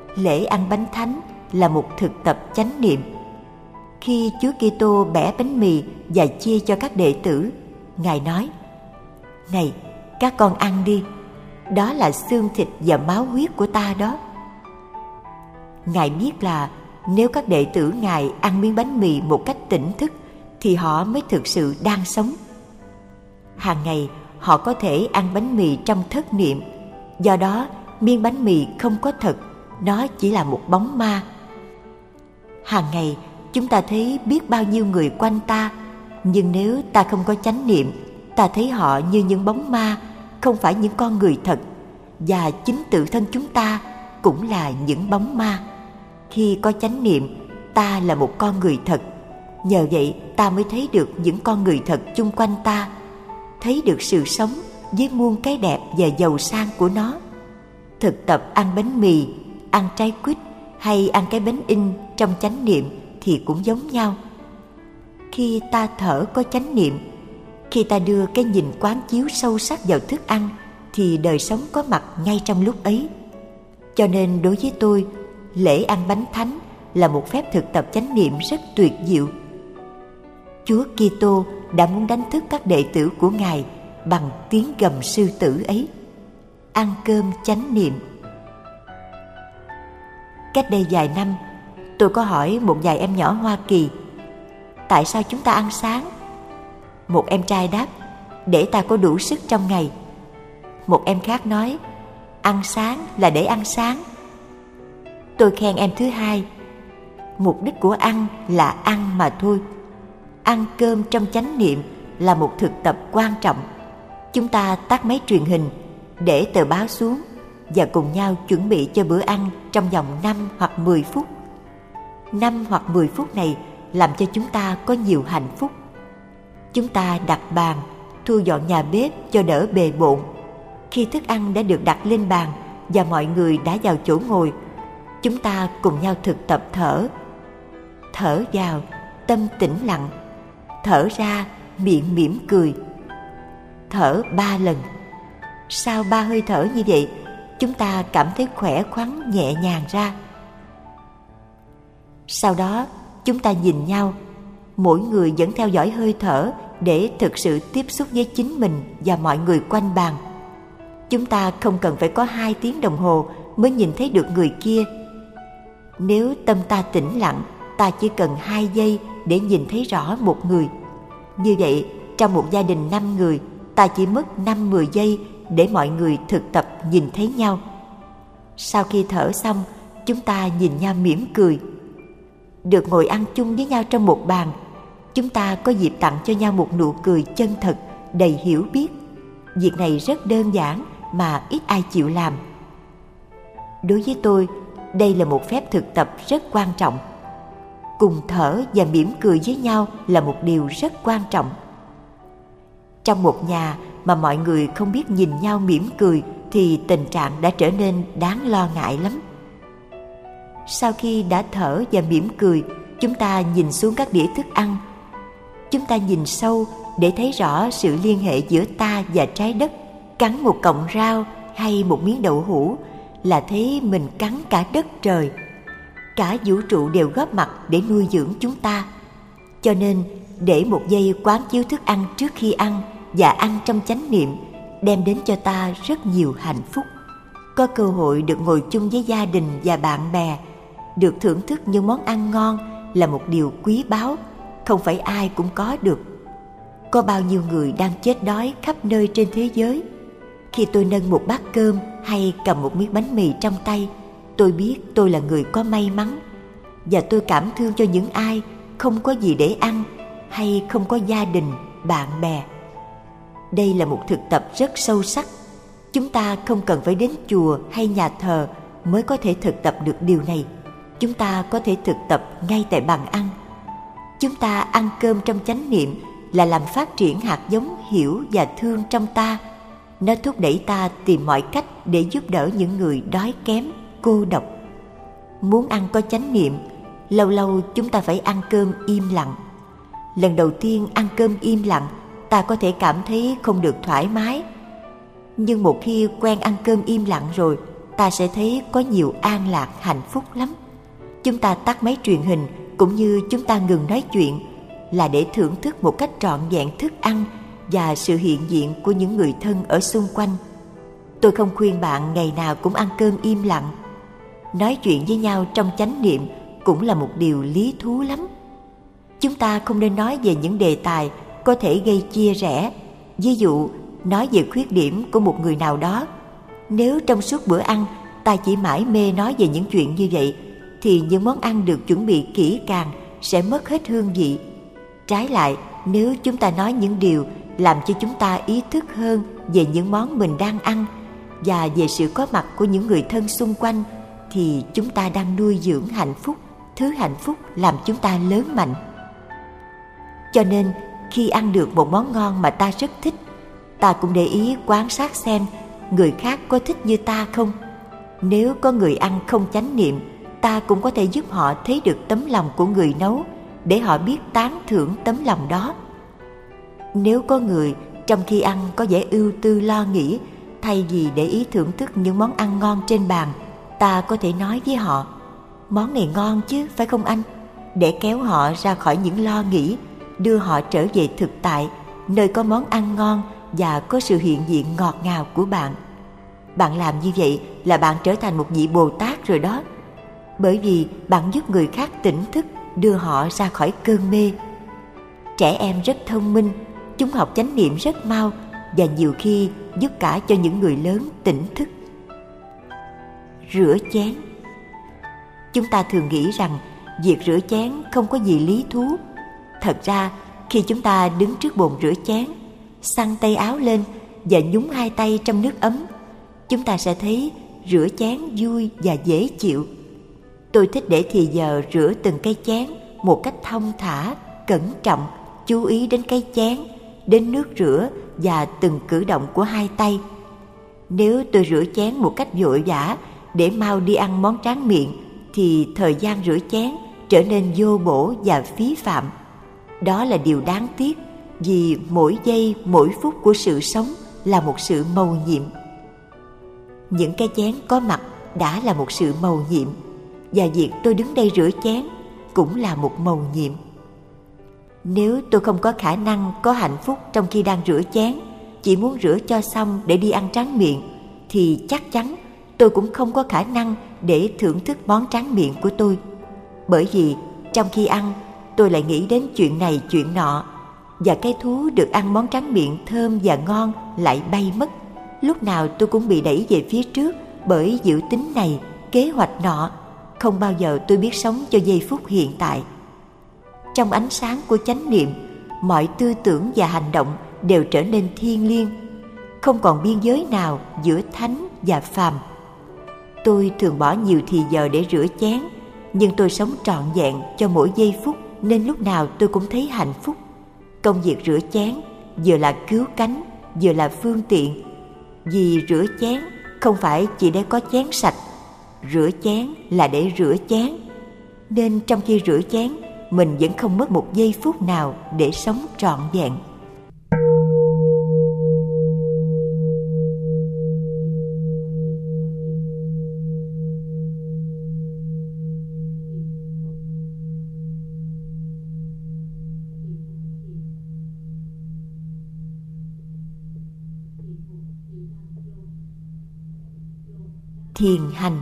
lễ ăn bánh thánh là một thực tập chánh niệm. Khi Chúa Kitô bẻ bánh mì và chia cho các đệ tử, Ngài nói: "Này, các con ăn đi, đó là xương thịt và máu huyết của ta đó." Ngài biết là nếu các đệ tử Ngài ăn miếng bánh mì một cách tỉnh thức thì họ mới thực sự đang sống. Hàng ngày họ có thể ăn bánh mì trong thất niệm, do đó miếng bánh mì không có thật, nó chỉ là một bóng ma. Hàng ngày chúng ta thấy biết bao nhiêu người quanh ta, nhưng nếu ta không có chánh niệm, ta thấy họ như những bóng ma, không phải những con người thật, và chính tự thân chúng ta cũng là những bóng ma. Khi có chánh niệm, ta là một con người thật. Nhờ vậy ta mới thấy được những con người thật chung quanh ta, thấy được sự sống với muôn cái đẹp và giàu sang của nó. Thực tập ăn bánh mì, ăn trái quýt hay ăn cái bánh in trong chánh niệm thì cũng giống nhau. Khi ta thở có chánh niệm, khi ta đưa cái nhìn quán chiếu sâu sắc vào thức ăn thì đời sống có mặt ngay trong lúc ấy. Cho nên đối với tôi, lễ ăn bánh thánh là một phép thực tập chánh niệm rất tuyệt diệu. Chúa Kitô đã muốn đánh thức các đệ tử của Ngài bằng tiếng gầm sư tử ấy. Ăn cơm chánh niệm. Cách đây vài năm, tôi có hỏi một vài em nhỏ Hoa Kỳ: "Tại sao chúng ta ăn sáng?" Một em trai đáp: "Để ta có đủ sức trong ngày." Một em khác nói: "Ăn sáng là để ăn sáng." Tôi khen em thứ hai: "Mục đích của ăn là ăn mà thôi." Ăn cơm trong chánh niệm là một thực tập quan trọng. Chúng ta tắt máy truyền hình, để tờ báo xuống và cùng nhau chuẩn bị cho bữa ăn trong vòng năm hoặc mười phút. Năm hoặc mười phút này làm cho chúng ta có nhiều hạnh phúc. Chúng ta đặt bàn, thu dọn nhà bếp cho đỡ bề bộn. Khi thức ăn đã được đặt lên bàn và mọi người đã vào chỗ ngồi, chúng ta cùng nhau thực tập thở. Thở vào, tâm tĩnh lặng. Thở ra, miệng mỉm cười. Thở ba lần. Sau ba hơi thở như vậy, chúng ta cảm thấy khỏe khoắn nhẹ nhàng ra. Sau đó, chúng ta nhìn nhau. Mỗi người vẫn theo dõi hơi thở để thực sự tiếp xúc với chính mình và mọi người quanh bàn. Chúng ta không cần phải có hai tiếng đồng hồ mới nhìn thấy được người kia. Nếu tâm ta tĩnh lặng, ta chỉ cần hai giây để nhìn thấy rõ một người. Như vậy, trong một gia đình năm người, ta chỉ mất năm mười giây để mọi người thực tập nhìn thấy nhau. Sau khi thở xong, chúng ta nhìn nhau mỉm cười. Được ngồi ăn chung với nhau trong một bàn, chúng ta có dịp tặng cho nhau một nụ cười chân thật, đầy hiểu biết. Việc này rất đơn giản mà ít ai chịu làm. Đối với tôi, đây là một phép thực tập rất quan trọng. Cùng thở và mỉm cười với nhau là một điều rất quan trọng. Trong một nhà mà mọi người không biết nhìn nhau mỉm cười thì tình trạng đã trở nên đáng lo ngại lắm. Sau khi đã thở và mỉm cười, chúng ta nhìn xuống các đĩa thức ăn. Chúng ta nhìn sâu để thấy rõ sự liên hệ giữa ta và trái đất. Cắn một cọng rau hay một miếng đậu hũ là thấy mình cắn cả đất trời. Cả vũ trụ đều góp mặt để nuôi dưỡng chúng ta. Cho nên, để một giây quán chiếu thức ăn trước khi ăn và ăn trong chánh niệm đem đến cho ta rất nhiều hạnh phúc. Có cơ hội được ngồi chung với gia đình và bạn bè, được thưởng thức những món ăn ngon là một điều quý báu, không phải ai cũng có được. Có bao nhiêu người đang chết đói khắp nơi trên thế giới. Khi tôi nâng một bát cơm hay cầm một miếng bánh mì trong tay, tôi biết tôi là người có may mắn, và tôi cảm thương cho những ai không có gì để ăn hay không có gia đình, bạn bè. Đây là một thực tập rất sâu sắc. Chúng ta không cần phải đến chùa hay nhà thờ mới có thể thực tập được điều này. Chúng ta có thể thực tập ngay tại bàn ăn. Chúng ta ăn cơm trong chánh niệm là làm phát triển hạt giống hiểu và thương trong ta. Nó thúc đẩy ta tìm mọi cách để giúp đỡ những người đói kém, cô độc. Muốn ăn có chánh niệm, lâu lâu chúng ta phải ăn cơm im lặng. Lần đầu tiên ăn cơm im lặng, ta có thể cảm thấy không được thoải mái. Nhưng một khi quen ăn cơm im lặng rồi, ta sẽ thấy có nhiều an lạc hạnh phúc lắm. Chúng ta tắt máy truyền hình cũng như chúng ta ngừng nói chuyện là để thưởng thức một cách trọn vẹn thức ăn và sự hiện diện của những người thân ở xung quanh. Tôi không khuyên bạn ngày nào cũng ăn cơm im lặng. Nói chuyện với nhau trong chánh niệm cũng là một điều lý thú lắm. Chúng ta không nên nói về những đề tài có thể gây chia rẽ. Ví dụ, nói về khuyết điểm của một người nào đó. Nếu trong suốt bữa ăn ta chỉ mải mê nói về những chuyện như vậy, thì những món ăn được chuẩn bị kỹ càng sẽ mất hết hương vị. Trái lại, nếu chúng ta nói những điều làm cho chúng ta ý thức hơn về những món mình đang ăn và về sự có mặt của những người thân xung quanh, thì chúng ta đang nuôi dưỡng hạnh phúc, thứ hạnh phúc làm chúng ta lớn mạnh. Cho nên, khi ăn được một món ngon mà ta rất thích, ta cũng để ý quan sát xem người khác có thích như ta không. Nếu có người ăn không chánh niệm, ta cũng có thể giúp họ thấy được tấm lòng của người nấu để họ biết tán thưởng tấm lòng đó. Nếu có người trong khi ăn có vẻ ưu tư lo nghĩ, thay vì để ý thưởng thức những món ăn ngon trên bàn, ta có thể nói với họ: món này ngon chứ, phải không anh? Để kéo họ ra khỏi những lo nghĩ, đưa họ trở về thực tại, nơi có món ăn ngon và có sự hiện diện ngọt ngào của bạn. Bạn làm như vậy là bạn trở thành một vị Bồ Tát rồi đó. Bởi vì bạn giúp người khác tỉnh thức, đưa họ ra khỏi cơn mê. Trẻ em rất thông minh, chúng học chánh niệm rất mau và nhiều khi giúp cả cho những người lớn tỉnh thức. Rửa chén. Chúng ta thường nghĩ rằng việc rửa chén không có gì lý thú. Thật ra, khi chúng ta đứng trước bồn rửa chén, xăng tay áo lên và nhúng hai tay trong nước ấm, chúng ta sẽ thấy rửa chén vui và dễ chịu. Tôi thích để thì giờ rửa từng cái chén một cách thong thả, cẩn trọng, chú ý đến cái chén, đến nước rửa và từng cử động của hai tay. Nếu tôi rửa chén một cách vội vã để mau đi ăn món tráng miệng, thì thời gian rửa chén trở nên vô bổ và phí phạm. Đó là điều đáng tiếc, vì mỗi giây, mỗi phút của sự sống là một sự mầu nhiệm. Những cái chén có mặt đã là một sự mầu nhiệm, và việc tôi đứng đây rửa chén cũng là một mầu nhiệm. Nếu tôi không có khả năng có hạnh phúc trong khi đang rửa chén, chỉ muốn rửa cho xong để đi ăn tráng miệng, thì chắc chắn tôi cũng không có khả năng để thưởng thức món tráng miệng của tôi. Bởi vì trong khi ăn, tôi lại nghĩ đến chuyện này chuyện nọ, và cái thú được ăn món tráng miệng thơm và ngon lại bay mất. Lúc nào tôi cũng bị đẩy về phía trước bởi dự tính này, kế hoạch nọ. Không bao giờ tôi biết sống cho giây phút hiện tại. Trong ánh sáng của chánh niệm, mọi tư tưởng và hành động đều trở nên thiêng liêng, không còn biên giới nào giữa thánh và phàm. Tôi thường bỏ nhiều thì giờ để rửa chén, nhưng tôi sống trọn vẹn cho mỗi giây phút, nên lúc nào tôi cũng thấy hạnh phúc. Công việc rửa chén vừa là cứu cánh, vừa là phương tiện. Vì rửa chén không phải chỉ để có chén sạch, rửa chén là để rửa chén. Nên trong khi rửa chén, mình vẫn không mất một giây phút nào để sống trọn vẹn. Thiền hành.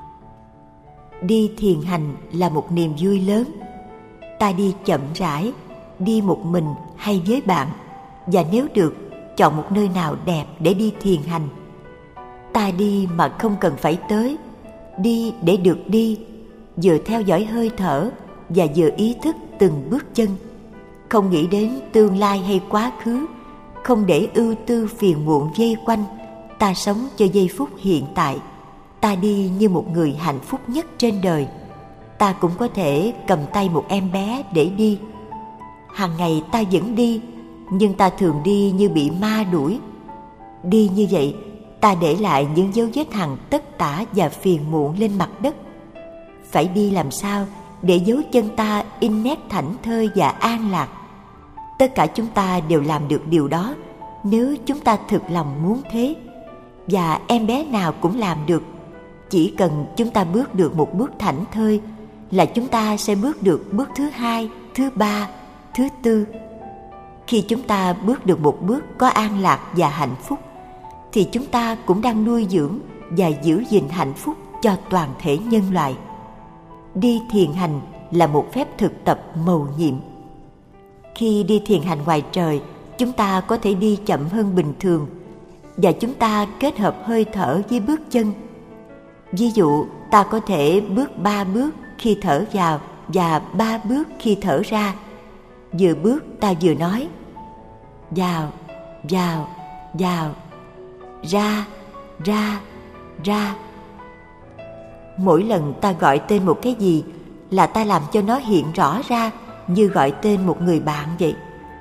Đi thiền hành là một niềm vui lớn. Ta đi chậm rãi, đi một mình hay với bạn, và nếu được, chọn một nơi nào đẹp để đi thiền hành. Ta đi mà không cần phải tới, đi để được đi, vừa theo dõi hơi thở và vừa ý thức từng bước chân, không nghĩ đến tương lai hay quá khứ, không để ưu tư phiền muộn vây quanh. Ta sống cho giây phút hiện tại. Ta đi như một người hạnh phúc nhất trên đời. Ta cũng có thể cầm tay một em bé để đi. Hàng ngày ta vẫn đi, nhưng ta thường đi như bị ma đuổi. Đi như vậy, ta để lại những dấu vết hằn tất tả và phiền muộn lên mặt đất. Phải đi làm sao để dấu chân ta in nét thảnh thơi và an lạc. Tất cả chúng ta đều làm được điều đó nếu chúng ta thực lòng muốn thế. Và em bé nào cũng làm được. Chỉ cần chúng ta bước được một bước thảnh thơi là chúng ta sẽ bước được bước thứ hai, thứ ba, thứ tư. Khi chúng ta bước được một bước có an lạc và hạnh phúc, thì chúng ta cũng đang nuôi dưỡng và giữ gìn hạnh phúc cho toàn thể nhân loại. Đi thiền hành là một phép thực tập mầu nhiệm. Khi đi thiền hành ngoài trời, chúng ta có thể đi chậm hơn bình thường, và chúng ta kết hợp hơi thở với bước chân. Ví dụ, ta có thể bước ba bước khi thở vào và ba bước khi thở ra. Vừa bước ta vừa nói: vào, vào, vào, ra, ra, ra. Mỗi lần ta gọi tên một cái gì là ta làm cho nó hiện rõ ra như gọi tên một người bạn vậy.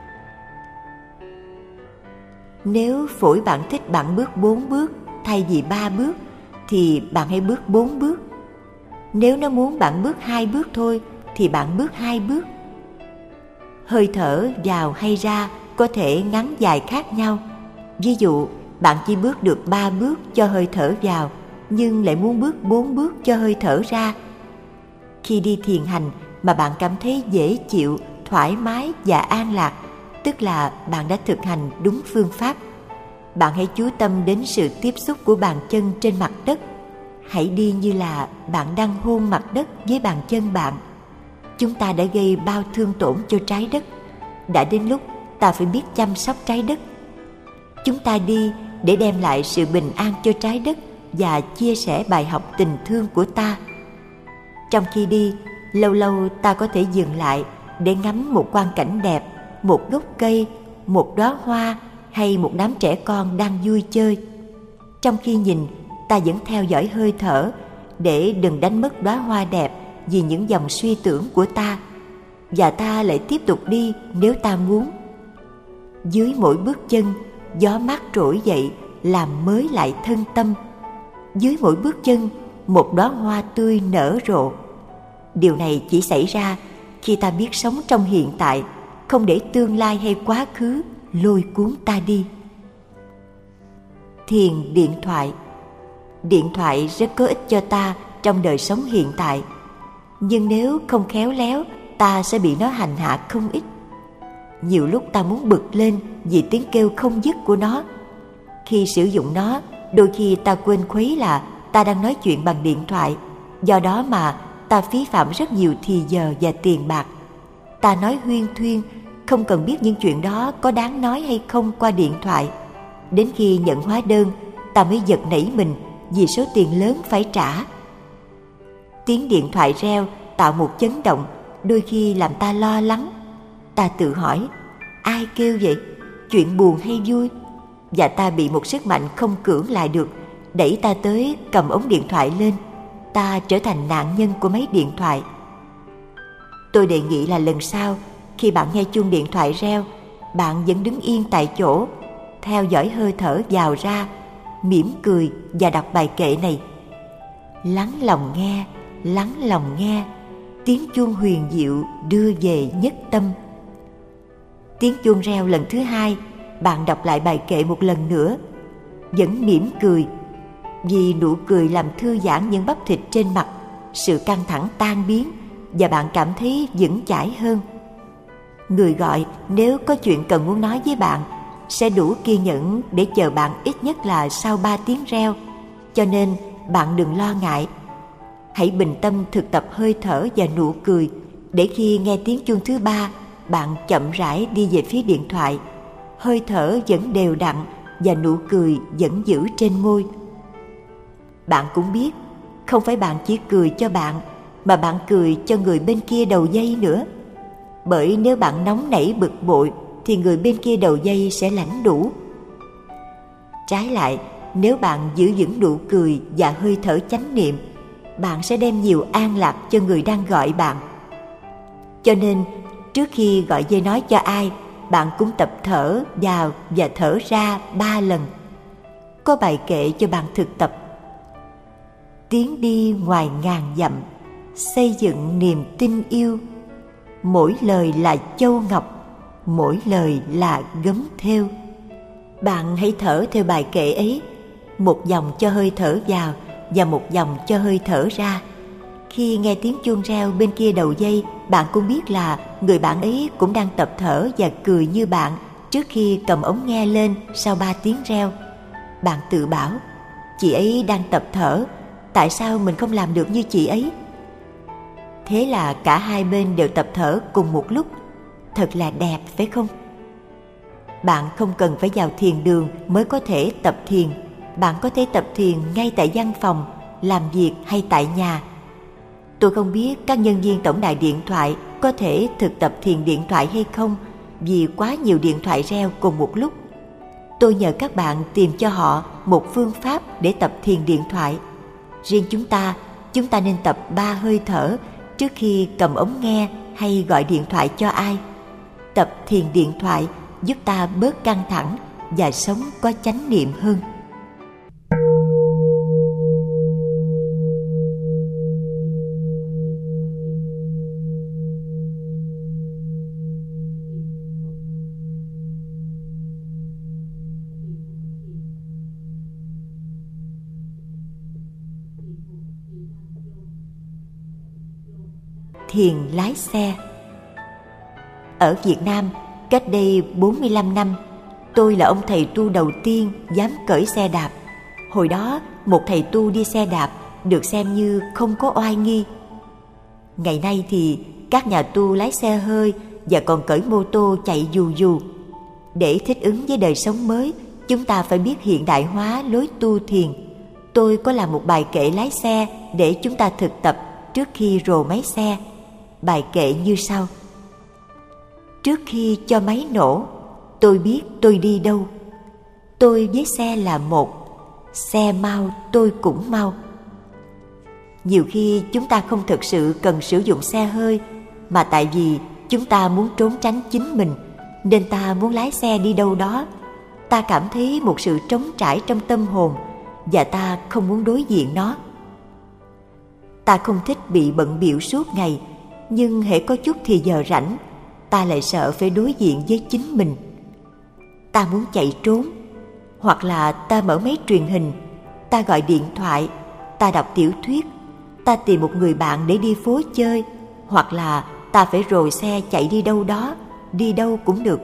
Nếu phổi bạn thích bạn bước bốn bước thay vì ba bước, thì bạn hãy bước bốn bước. Nếu nó muốn bạn bước hai bước thôi, thì bạn bước hai bước. Hơi thở vào hay ra có thể ngắn dài khác nhau. Ví dụ, bạn chỉ bước được ba bước cho hơi thở vào, nhưng lại muốn bước bốn bước cho hơi thở ra. Khi đi thiền hành mà bạn cảm thấy dễ chịu, thoải mái và an lạc, tức là bạn đã thực hành đúng phương pháp. Bạn hãy chú tâm đến sự tiếp xúc của bàn chân trên mặt đất. Hãy đi như là bạn đang hôn mặt đất với bàn chân bạn. Chúng ta đã gây bao thương tổn cho trái đất. Đã đến lúc ta phải biết chăm sóc trái đất. Chúng ta đi để đem lại sự bình an cho trái đất và chia sẻ bài học tình thương của ta. Trong khi đi, lâu lâu ta có thể dừng lại để ngắm một quang cảnh đẹp, một gốc cây, một đóa hoa hay một đám trẻ con đang vui chơi. Trong khi nhìn, ta vẫn theo dõi hơi thở để đừng đánh mất đóa hoa đẹp vì những dòng suy tưởng của ta, và ta lại tiếp tục đi nếu ta muốn. Dưới mỗi bước chân, gió mát trỗi dậy làm mới lại thân tâm. Dưới mỗi bước chân, một đóa hoa tươi nở rộ. Điều này chỉ xảy ra khi ta biết sống trong hiện tại, không để tương lai hay quá khứ lôi cuốn ta đi. Thiền điện thoại. Điện thoại rất có ích cho ta trong đời sống hiện tại, nhưng nếu không khéo léo, ta sẽ bị nó hành hạ không ít. Nhiều lúc ta muốn bực lên vì tiếng kêu không dứt của nó. Khi sử dụng nó, đôi khi ta quên khuấy là ta đang nói chuyện bằng điện thoại. Do đó mà ta phí phạm rất nhiều thì giờ và tiền bạc. Ta nói huyên thuyên, không cần biết những chuyện đó có đáng nói hay không qua điện thoại. Đến khi nhận hóa đơn, ta mới giật nảy mình vì số tiền lớn phải trả. Tiếng điện thoại reo tạo một chấn động, đôi khi làm ta lo lắng. Ta tự hỏi, ai kêu vậy? Chuyện buồn hay vui? Và ta bị một sức mạnh không cưỡng lại được đẩy ta tới cầm ống điện thoại lên. Ta trở thành nạn nhân của máy điện thoại. Tôi đề nghị là lần sau, khi bạn nghe chuông điện thoại reo, bạn vẫn đứng yên tại chỗ, theo dõi hơi thở vào ra, mỉm cười và đọc bài kệ này: lắng lòng nghe, lắng lòng nghe, tiếng chuông huyền diệu đưa về nhất tâm. Tiếng chuông reo lần thứ hai, bạn đọc lại bài kệ một lần nữa, vẫn mỉm cười, vì nụ cười làm thư giãn những bắp thịt trên mặt, sự căng thẳng tan biến và bạn cảm thấy vững chãi hơn. Người gọi nếu có chuyện cần muốn nói với bạn sẽ đủ kiên nhẫn để chờ bạn ít nhất là sau ba tiếng reo, cho nên bạn đừng lo ngại. Hãy bình tâm thực tập hơi thở và nụ cười, để khi nghe tiếng chuông thứ ba, bạn chậm rãi đi về phía điện thoại. Hơi thở vẫn đều đặn và nụ cười vẫn giữ trên môi. Bạn cũng biết, không phải bạn chỉ cười cho bạn, mà bạn cười cho người bên kia đầu dây nữa. Bởi nếu bạn nóng nảy bực bội, thì người bên kia đầu dây sẽ lãnh đủ. Trái lại, nếu bạn giữ vững nụ cười và hơi thở chánh niệm, bạn sẽ đem nhiều an lạc cho người đang gọi bạn. Cho nên, trước khi gọi dây nói cho ai, bạn cũng tập thở vào và thở ra ba lần. Có bài kệ cho bạn thực tập: tiến đi ngoài ngàn dặm, xây dựng niềm tin yêu. Mỗi lời là châu ngọc, mỗi lời là gấm thêu. Bạn hãy thở theo bài kệ ấy, một dòng cho hơi thở vào và một vòng cho hơi thở ra. Khi nghe tiếng chuông reo bên kia đầu dây, bạn cũng biết là người bạn ấy cũng đang tập thở và cười như bạn trước khi cầm ống nghe lên sau ba tiếng reo. Bạn tự bảo, chị ấy đang tập thở, tại sao mình không làm được như chị ấy? Thế là cả hai bên đều tập thở cùng một lúc. Thật là đẹp, phải không? Bạn không cần phải vào thiền đường mới có thể tập thiền. Bạn có thể tập thiền ngay tại văn phòng, làm việc hay tại nhà. Tôi không biết các nhân viên tổng đài điện thoại có thể thực tập thiền điện thoại hay không, vì quá nhiều điện thoại reo cùng một lúc. Tôi nhờ các bạn tìm cho họ một phương pháp để tập thiền điện thoại. Riêng chúng ta, chúng ta nên tập ba hơi thở trước khi cầm ống nghe hay gọi điện thoại cho ai. Tập thiền điện thoại giúp ta bớt căng thẳng và sống có chánh niệm hơn. Thiền lái xe. Ở Việt Nam, cách đây bốn mươi lăm năm, tôi là ông thầy tu đầu tiên dám cởi xe đạp. Hồi đó, một thầy tu đi xe đạp được xem như không có oai nghi. Ngày nay thì các nhà tu lái xe hơi và còn cởi mô tô chạy dù dù. Để thích ứng với đời sống mới, chúng ta phải biết hiện đại hóa lối tu thiền. Tôi có làm một bài kệ lái xe để chúng ta thực tập trước khi rồ máy xe. Bài kệ như sau: trước khi cho máy nổ, tôi biết tôi đi đâu. Tôi với xe là một, xe mau tôi cũng mau. Nhiều khi chúng ta không thực sự cần sử dụng xe hơi, mà tại vì chúng ta muốn trốn tránh chính mình, nên ta muốn lái xe đi đâu đó. Ta cảm thấy một sự trống trải trong tâm hồn, và ta không muốn đối diện nó. Ta không thích bị bận bịu suốt ngày, nhưng hễ có chút thì giờ rảnh, ta lại sợ phải đối diện với chính mình. Ta muốn chạy trốn, hoặc là ta mở máy truyền hình, ta gọi điện thoại, ta đọc tiểu thuyết, ta tìm một người bạn để đi phố chơi, hoặc là ta phải rồ xe chạy đi đâu đó, đi đâu cũng được.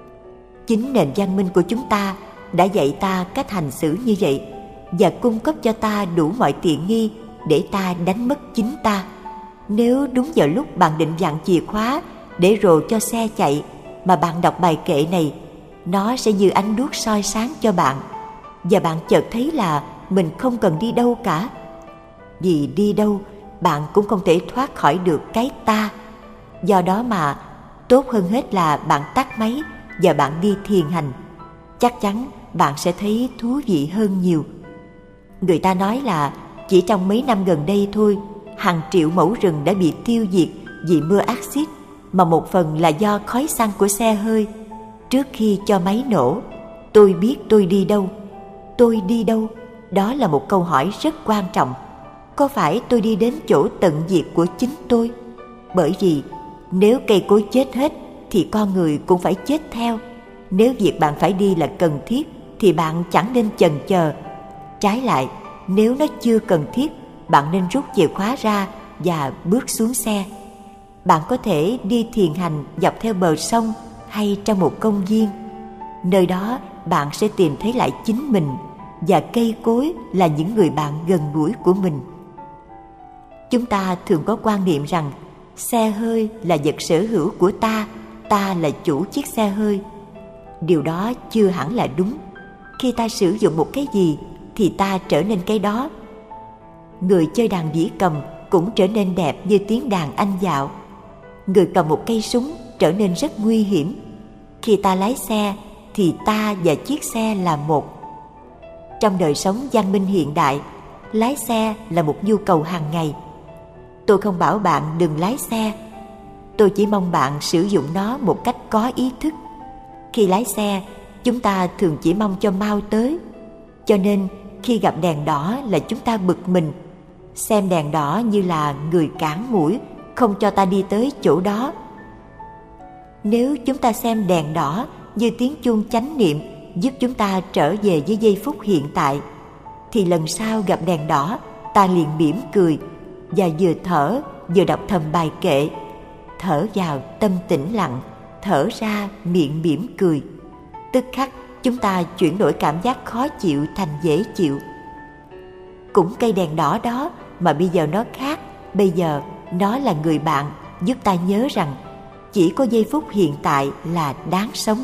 Chính nền văn minh của chúng ta đã dạy ta cách hành xử như vậy, và cung cấp cho ta đủ mọi tiện nghi để ta đánh mất chính ta. Nếu đúng giờ lúc bạn định vặn chìa khóa để rồ cho xe chạy mà bạn đọc bài kệ này, nó sẽ như ánh đuốc soi sáng cho bạn, và bạn chợt thấy là mình không cần đi đâu cả. Vì đi đâu, bạn cũng không thể thoát khỏi được cái ta. Do đó mà tốt hơn hết là bạn tắt máy và bạn đi thiền hành. Chắc chắn bạn sẽ thấy thú vị hơn nhiều. Người ta nói là chỉ trong mấy năm gần đây thôi, hàng triệu mẫu rừng đã bị tiêu diệt vì mưa axit, mà một phần là do khói xăng của xe hơi. Trước khi cho máy nổ, tôi biết tôi đi đâu. Tôi đi đâu? Đó là một câu hỏi rất quan trọng. Có phải tôi đi đến chỗ tận diệt của chính tôi? Bởi vì nếu cây cối chết hết thì con người cũng phải chết theo. Nếu việc bạn phải đi là cần thiết thì bạn chẳng nên chần chờ. Trái lại, nếu nó chưa cần thiết, bạn nên rút chìa khóa ra và bước xuống xe. Bạn có thể đi thiền hành dọc theo bờ sông hay trong một công viên. Nơi đó bạn sẽ tìm thấy lại chính mình, và cây cối là những người bạn gần gũi của mình. Chúng ta thường có quan niệm rằng xe hơi là vật sở hữu của ta, ta là chủ chiếc xe hơi. Điều đó chưa hẳn là đúng. Khi ta sử dụng một cái gì thì ta trở nên cái đó. Người chơi đàn dĩ cầm cũng trở nên đẹp như tiếng đàn anh dạo. Người cầm một cây súng trở nên rất nguy hiểm. Khi ta lái xe thì ta và chiếc xe là một. Trong đời sống văn minh hiện đại, lái xe là một nhu cầu hàng ngày. Tôi không bảo bạn đừng lái xe. Tôi chỉ mong bạn sử dụng nó một cách có ý thức. Khi lái xe, chúng ta thường chỉ mong cho mau tới. Cho nên khi gặp đèn đỏ là chúng ta bực mình, xem đèn đỏ như là người cản mũi, không cho ta đi tới chỗ đó. Nếu chúng ta xem đèn đỏ như tiếng chuông chánh niệm giúp chúng ta trở về với giây phút hiện tại, thì lần sau gặp đèn đỏ, ta liền mỉm cười và vừa thở vừa đọc thầm bài kệ: thở vào tâm tĩnh lặng, thở ra miệng mỉm cười. Tức khắc chúng ta chuyển đổi cảm giác khó chịu thành dễ chịu. Cũng cây đèn đỏ đó mà bây giờ nó khác. Bây giờ nó là người bạn giúp ta nhớ rằng chỉ có giây phút hiện tại là đáng sống.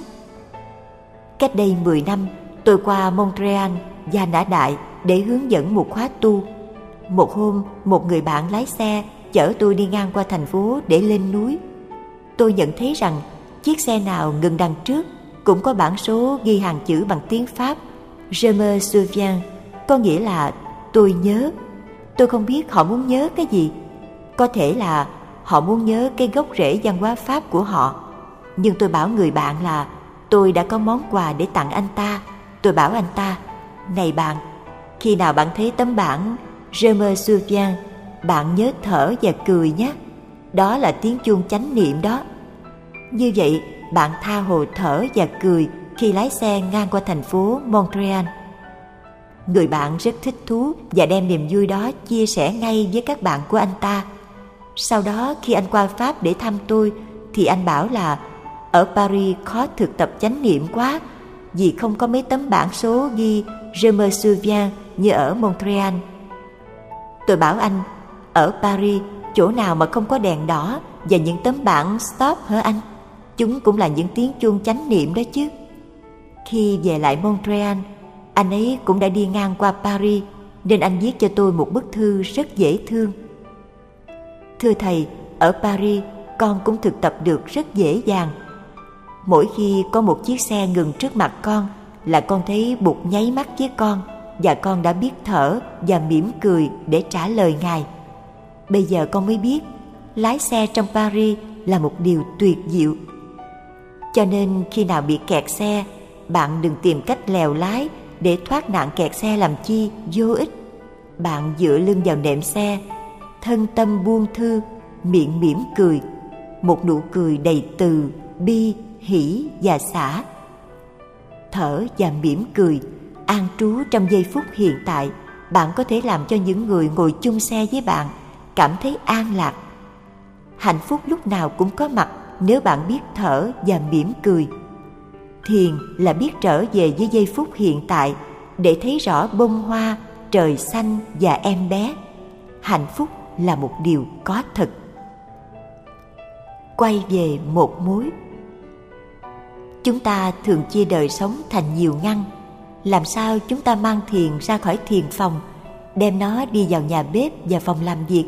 Cách đây mười năm, tôi qua Montreal và Nã Đại để hướng dẫn một khóa tu. Một hôm, một người bạn lái xe chở tôi đi ngang qua thành phố để lên núi. Tôi nhận thấy rằng chiếc xe nào ngừng đằng trước cũng có bảng số ghi hàng chữ bằng tiếng Pháp: Je me souviens, có nghĩa là tôi nhớ. Tôi không biết họ muốn nhớ cái gì. Có thể là họ muốn nhớ cái gốc rễ văn hóa Pháp của họ. Nhưng tôi bảo người bạn là tôi đã có món quà để tặng anh ta. Tôi bảo anh ta: này bạn, khi nào bạn thấy tấm bảng Je me souviens, bạn nhớ thở và cười nhé. Đó là tiếng chuông chánh niệm đó. Như vậy, bạn tha hồ thở và cười khi lái xe ngang qua thành phố Montreal. Người bạn rất thích thú và đem niềm vui đó chia sẻ ngay với các bạn của anh ta. Sau đó khi anh qua Pháp để thăm tôi thì anh bảo là ở Paris khó thực tập chánh niệm quá, vì không có mấy tấm bảng số ghi Je me souviens như ở Montreal. Tôi bảo anh, ở Paris chỗ nào mà không có đèn đỏ và những tấm bảng stop hả anh? Chúng cũng là những tiếng chuông chánh niệm đó chứ. Khi về lại Montreal, anh ấy cũng đã đi ngang qua Paris, nên anh viết cho tôi một bức thư rất dễ thương. Thưa thầy, ở Paris con cũng thực tập được rất dễ dàng. Mỗi khi có một chiếc xe ngừng trước mặt con là con thấy Bụt nháy mắt với con, và con đã biết thở và mỉm cười để trả lời Ngài. Bây giờ con mới biết lái xe trong Paris là một điều tuyệt diệu. Cho nên khi nào bị kẹt xe, bạn đừng tìm cách lèo lái để thoát nạn kẹt xe làm chi, vô ích. Bạn dựa lưng vào nệm xe, thân tâm buông thư, miệng mỉm cười, một nụ cười đầy từ, bi, hỷ và xả. Thở và mỉm cười, an trú trong giây phút hiện tại, bạn có thể làm cho những người ngồi chung xe với bạn cảm thấy an lạc. Hạnh phúc lúc nào cũng có mặt nếu bạn biết thở và mỉm cười. Thiền là biết trở về với giây phút hiện tại để thấy rõ bông hoa, trời xanh và em bé. Hạnh phúc là một điều có thật. Quay về một mối. Chúng ta thường chia đời sống thành nhiều ngăn. Làm sao chúng ta mang thiền ra khỏi thiền phòng, đem nó đi vào nhà bếp và phòng làm việc?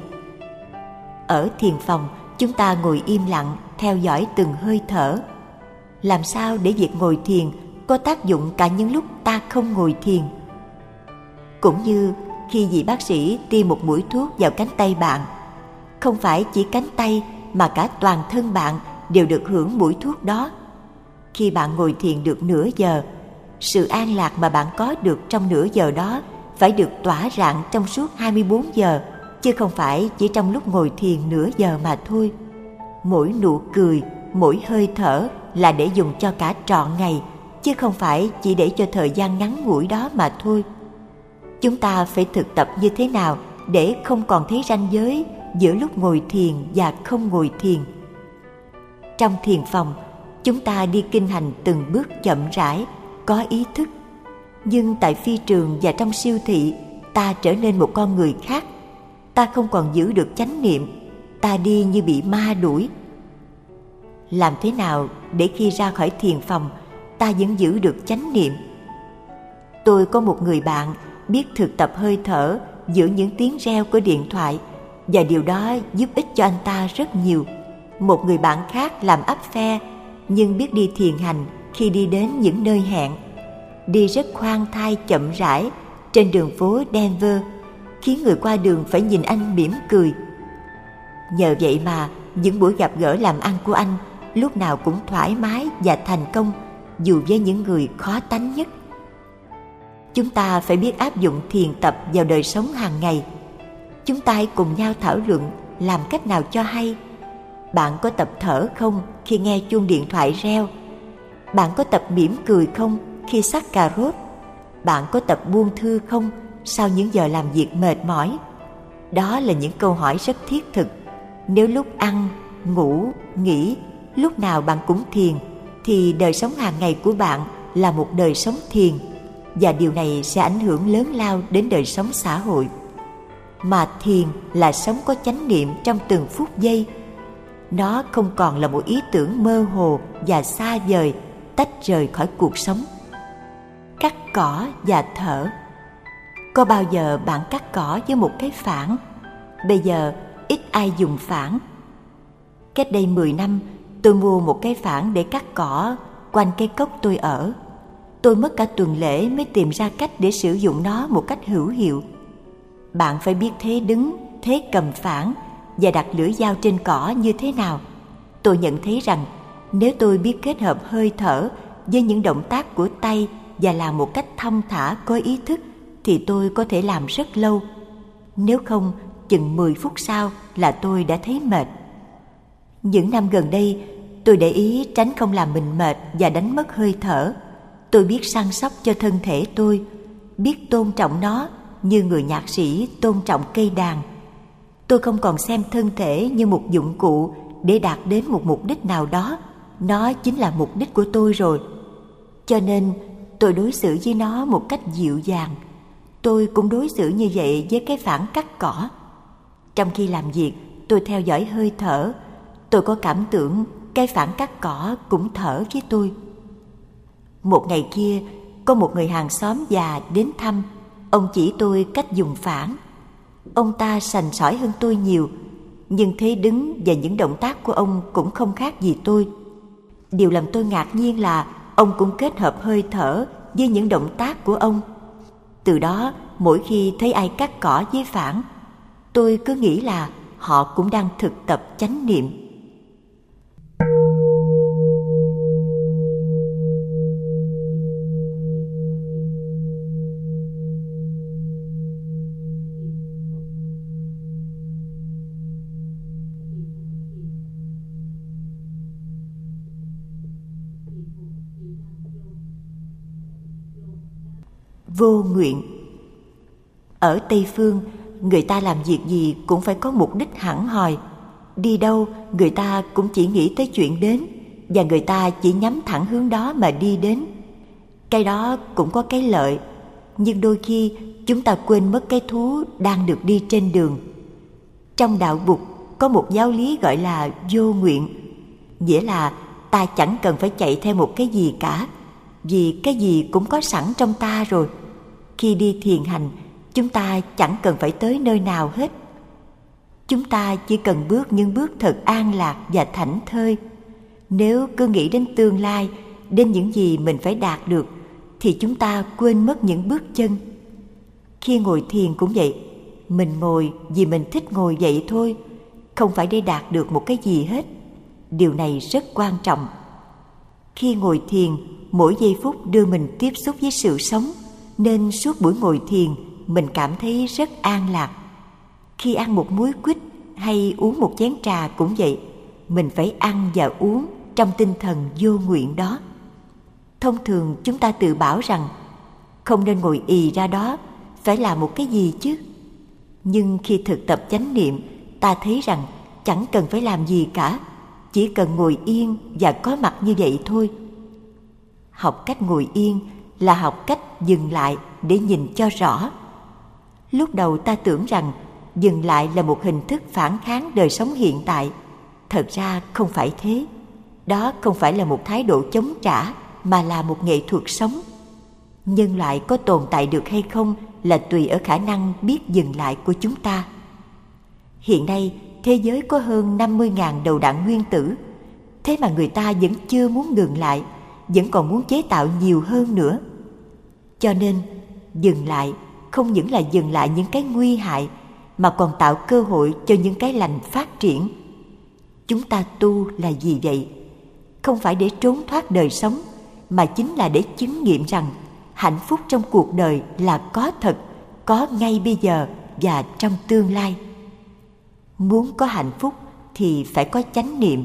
Ở thiền phòng, chúng ta ngồi im lặng, theo dõi từng hơi thở. Làm sao để việc ngồi thiền có tác dụng cả những lúc ta không ngồi thiền? Cũng như khi vị bác sĩ tiêm một mũi thuốc vào cánh tay bạn, không phải chỉ cánh tay mà cả toàn thân bạn đều được hưởng mũi thuốc đó. Khi bạn ngồi thiền được nửa giờ, sự an lạc mà bạn có được trong nửa giờ đó phải được tỏa rạng trong suốt hai mươi bốn giờ, chứ không phải chỉ trong lúc ngồi thiền nửa giờ mà thôi. Mỗi nụ cười, mỗi hơi thở là để dùng cho cả trọn ngày, chứ không phải chỉ để cho thời gian ngắn ngủi đó mà thôi. Chúng ta phải thực tập như thế nào để không còn thấy ranh giới giữa lúc ngồi thiền và không ngồi thiền. Trong thiền phòng, chúng ta đi kinh hành từng bước chậm rãi, có ý thức. Nhưng tại phi trường và trong siêu thị, ta trở nên một con người khác. Ta không còn giữ được chánh niệm, ta đi như bị ma đuổi. Làm thế nào để khi ra khỏi thiền phòng, ta vẫn giữ được chánh niệm? Tôi có một người bạn biết thực tập hơi thở giữa những tiếng reo của điện thoại, và điều đó giúp ích cho anh ta rất nhiều. Một người bạn khác làm áp phe, nhưng biết đi thiền hành khi đi đến những nơi hẹn. Đi rất khoan thai chậm rãi trên đường phố Denver, khiến người qua đường phải nhìn anh mỉm cười. Nhờ vậy mà những buổi gặp gỡ làm ăn của anh lúc nào cũng thoải mái và thành công, dù với những người khó tánh nhất. Chúng ta phải biết áp dụng thiền tập vào đời sống hàng ngày. Chúng ta hãy cùng nhau thảo luận làm cách nào cho hay. Bạn có tập thở không khi nghe chuông điện thoại reo? Bạn có tập mỉm cười không khi xắt cà rốt? Bạn có tập buông thư không sau những giờ làm việc mệt mỏi? Đó là những câu hỏi rất thiết thực. Nếu lúc ăn, ngủ, nghỉ, lúc nào bạn cũng thiền, thì đời sống hàng ngày của bạn là một đời sống thiền, và điều này sẽ ảnh hưởng lớn lao đến đời sống xã hội. Mà thiền là sống có chánh niệm trong từng phút giây. Nó không còn là một ý tưởng mơ hồ và xa vời, tách rời khỏi cuộc sống. Cắt cỏ và thở. Có bao giờ bạn cắt cỏ với một cái phản? Bây giờ ít ai dùng phản. Cách đây mười năm, tôi mua một cái phản để cắt cỏ quanh cái cốc tôi ở. Tôi mất cả tuần lễ mới tìm ra cách để sử dụng nó một cách hữu hiệu. Bạn phải biết thế đứng, thế cầm phản và đặt lưỡi dao trên cỏ như thế nào. Tôi nhận thấy rằng nếu tôi biết kết hợp hơi thở với những động tác của tay và làm một cách thong thả có ý thức thì tôi có thể làm rất lâu. Nếu không, chừng mười phút sau là tôi đã thấy mệt. Những năm gần đây, tôi để ý tránh không làm mình mệt và đánh mất hơi thở. Tôi biết săn sóc cho thân thể tôi, biết tôn trọng nó như người nhạc sĩ tôn trọng cây đàn. Tôi không còn xem thân thể như một dụng cụ để đạt đến một mục đích nào đó. Nó chính là mục đích của tôi rồi. Cho nên tôi đối xử với nó một cách dịu dàng. Tôi cũng đối xử như vậy với cái phản cắt cỏ. Trong khi làm việc, tôi theo dõi hơi thở. Tôi có cảm tưởng cái phản cắt cỏ cũng thở với tôi. Một ngày kia, có một người hàng xóm già đến thăm. Ông chỉ tôi cách dùng phản. Ông ta sành sỏi hơn tôi nhiều, nhưng thế đứng và những động tác của ông cũng không khác gì tôi. Điều làm tôi ngạc nhiên là ông cũng kết hợp hơi thở với những động tác của ông. Từ đó, mỗi khi thấy ai cắt cỏ với phản, tôi cứ nghĩ là họ cũng đang thực tập chánh niệm. Vô nguyện. Ở Tây Phương, người ta làm việc gì cũng phải có mục đích hẳn hoi. Đi đâu, người ta cũng chỉ nghĩ tới chuyện đến, và người ta chỉ nhắm thẳng hướng đó mà đi đến. Cái đó cũng có cái lợi, nhưng đôi khi chúng ta quên mất cái thú đang được đi trên đường. Trong đạo Bụt có một giáo lý gọi là vô nguyện, nghĩa là ta chẳng cần phải chạy theo một cái gì cả, vì cái gì cũng có sẵn trong ta rồi. Khi đi thiền hành, chúng ta chẳng cần phải tới nơi nào hết. Chúng ta chỉ cần bước những bước thật an lạc và thảnh thơi. Nếu cứ nghĩ đến tương lai, đến những gì mình phải đạt được, thì chúng ta quên mất những bước chân. Khi ngồi thiền cũng vậy, mình ngồi vì mình thích ngồi vậy thôi, không phải để đạt được một cái gì hết. Điều này rất quan trọng. Khi ngồi thiền, mỗi giây phút đưa mình tiếp xúc với sự sống, nên suốt buổi ngồi thiền mình cảm thấy rất an lạc. Khi ăn một muối quýt hay uống một chén trà cũng vậy, mình phải ăn và uống trong tinh thần vô nguyện đó. Thông thường chúng ta tự bảo rằng không nên ngồi ì ra đó, phải làm một cái gì chứ. Nhưng khi thực tập chánh niệm, ta thấy rằng chẳng cần phải làm gì cả, chỉ cần ngồi yên và có mặt như vậy thôi. Học cách ngồi yên là học cách dừng lại để nhìn cho rõ. Lúc đầu ta tưởng rằng dừng lại là một hình thức phản kháng đời sống hiện tại. Thật ra không phải thế. Đó không phải là một thái độ chống trả, mà là một nghệ thuật sống. Nhân loại có tồn tại được hay không là tùy ở khả năng biết dừng lại của chúng ta. Hiện nay, thế giới có hơn năm mươi nghìn đầu đạn nguyên tử. Thế mà người ta vẫn chưa muốn ngừng lại, vẫn còn muốn chế tạo nhiều hơn nữa. Cho nên, dừng lại không những là dừng lại những cái nguy hại, mà còn tạo cơ hội cho những cái lành phát triển. Chúng ta tu là gì vậy? Không phải để trốn thoát đời sống, mà chính là để chứng nghiệm rằng hạnh phúc trong cuộc đời là có thật, có ngay bây giờ và trong tương lai. Muốn có hạnh phúc thì phải có chánh niệm.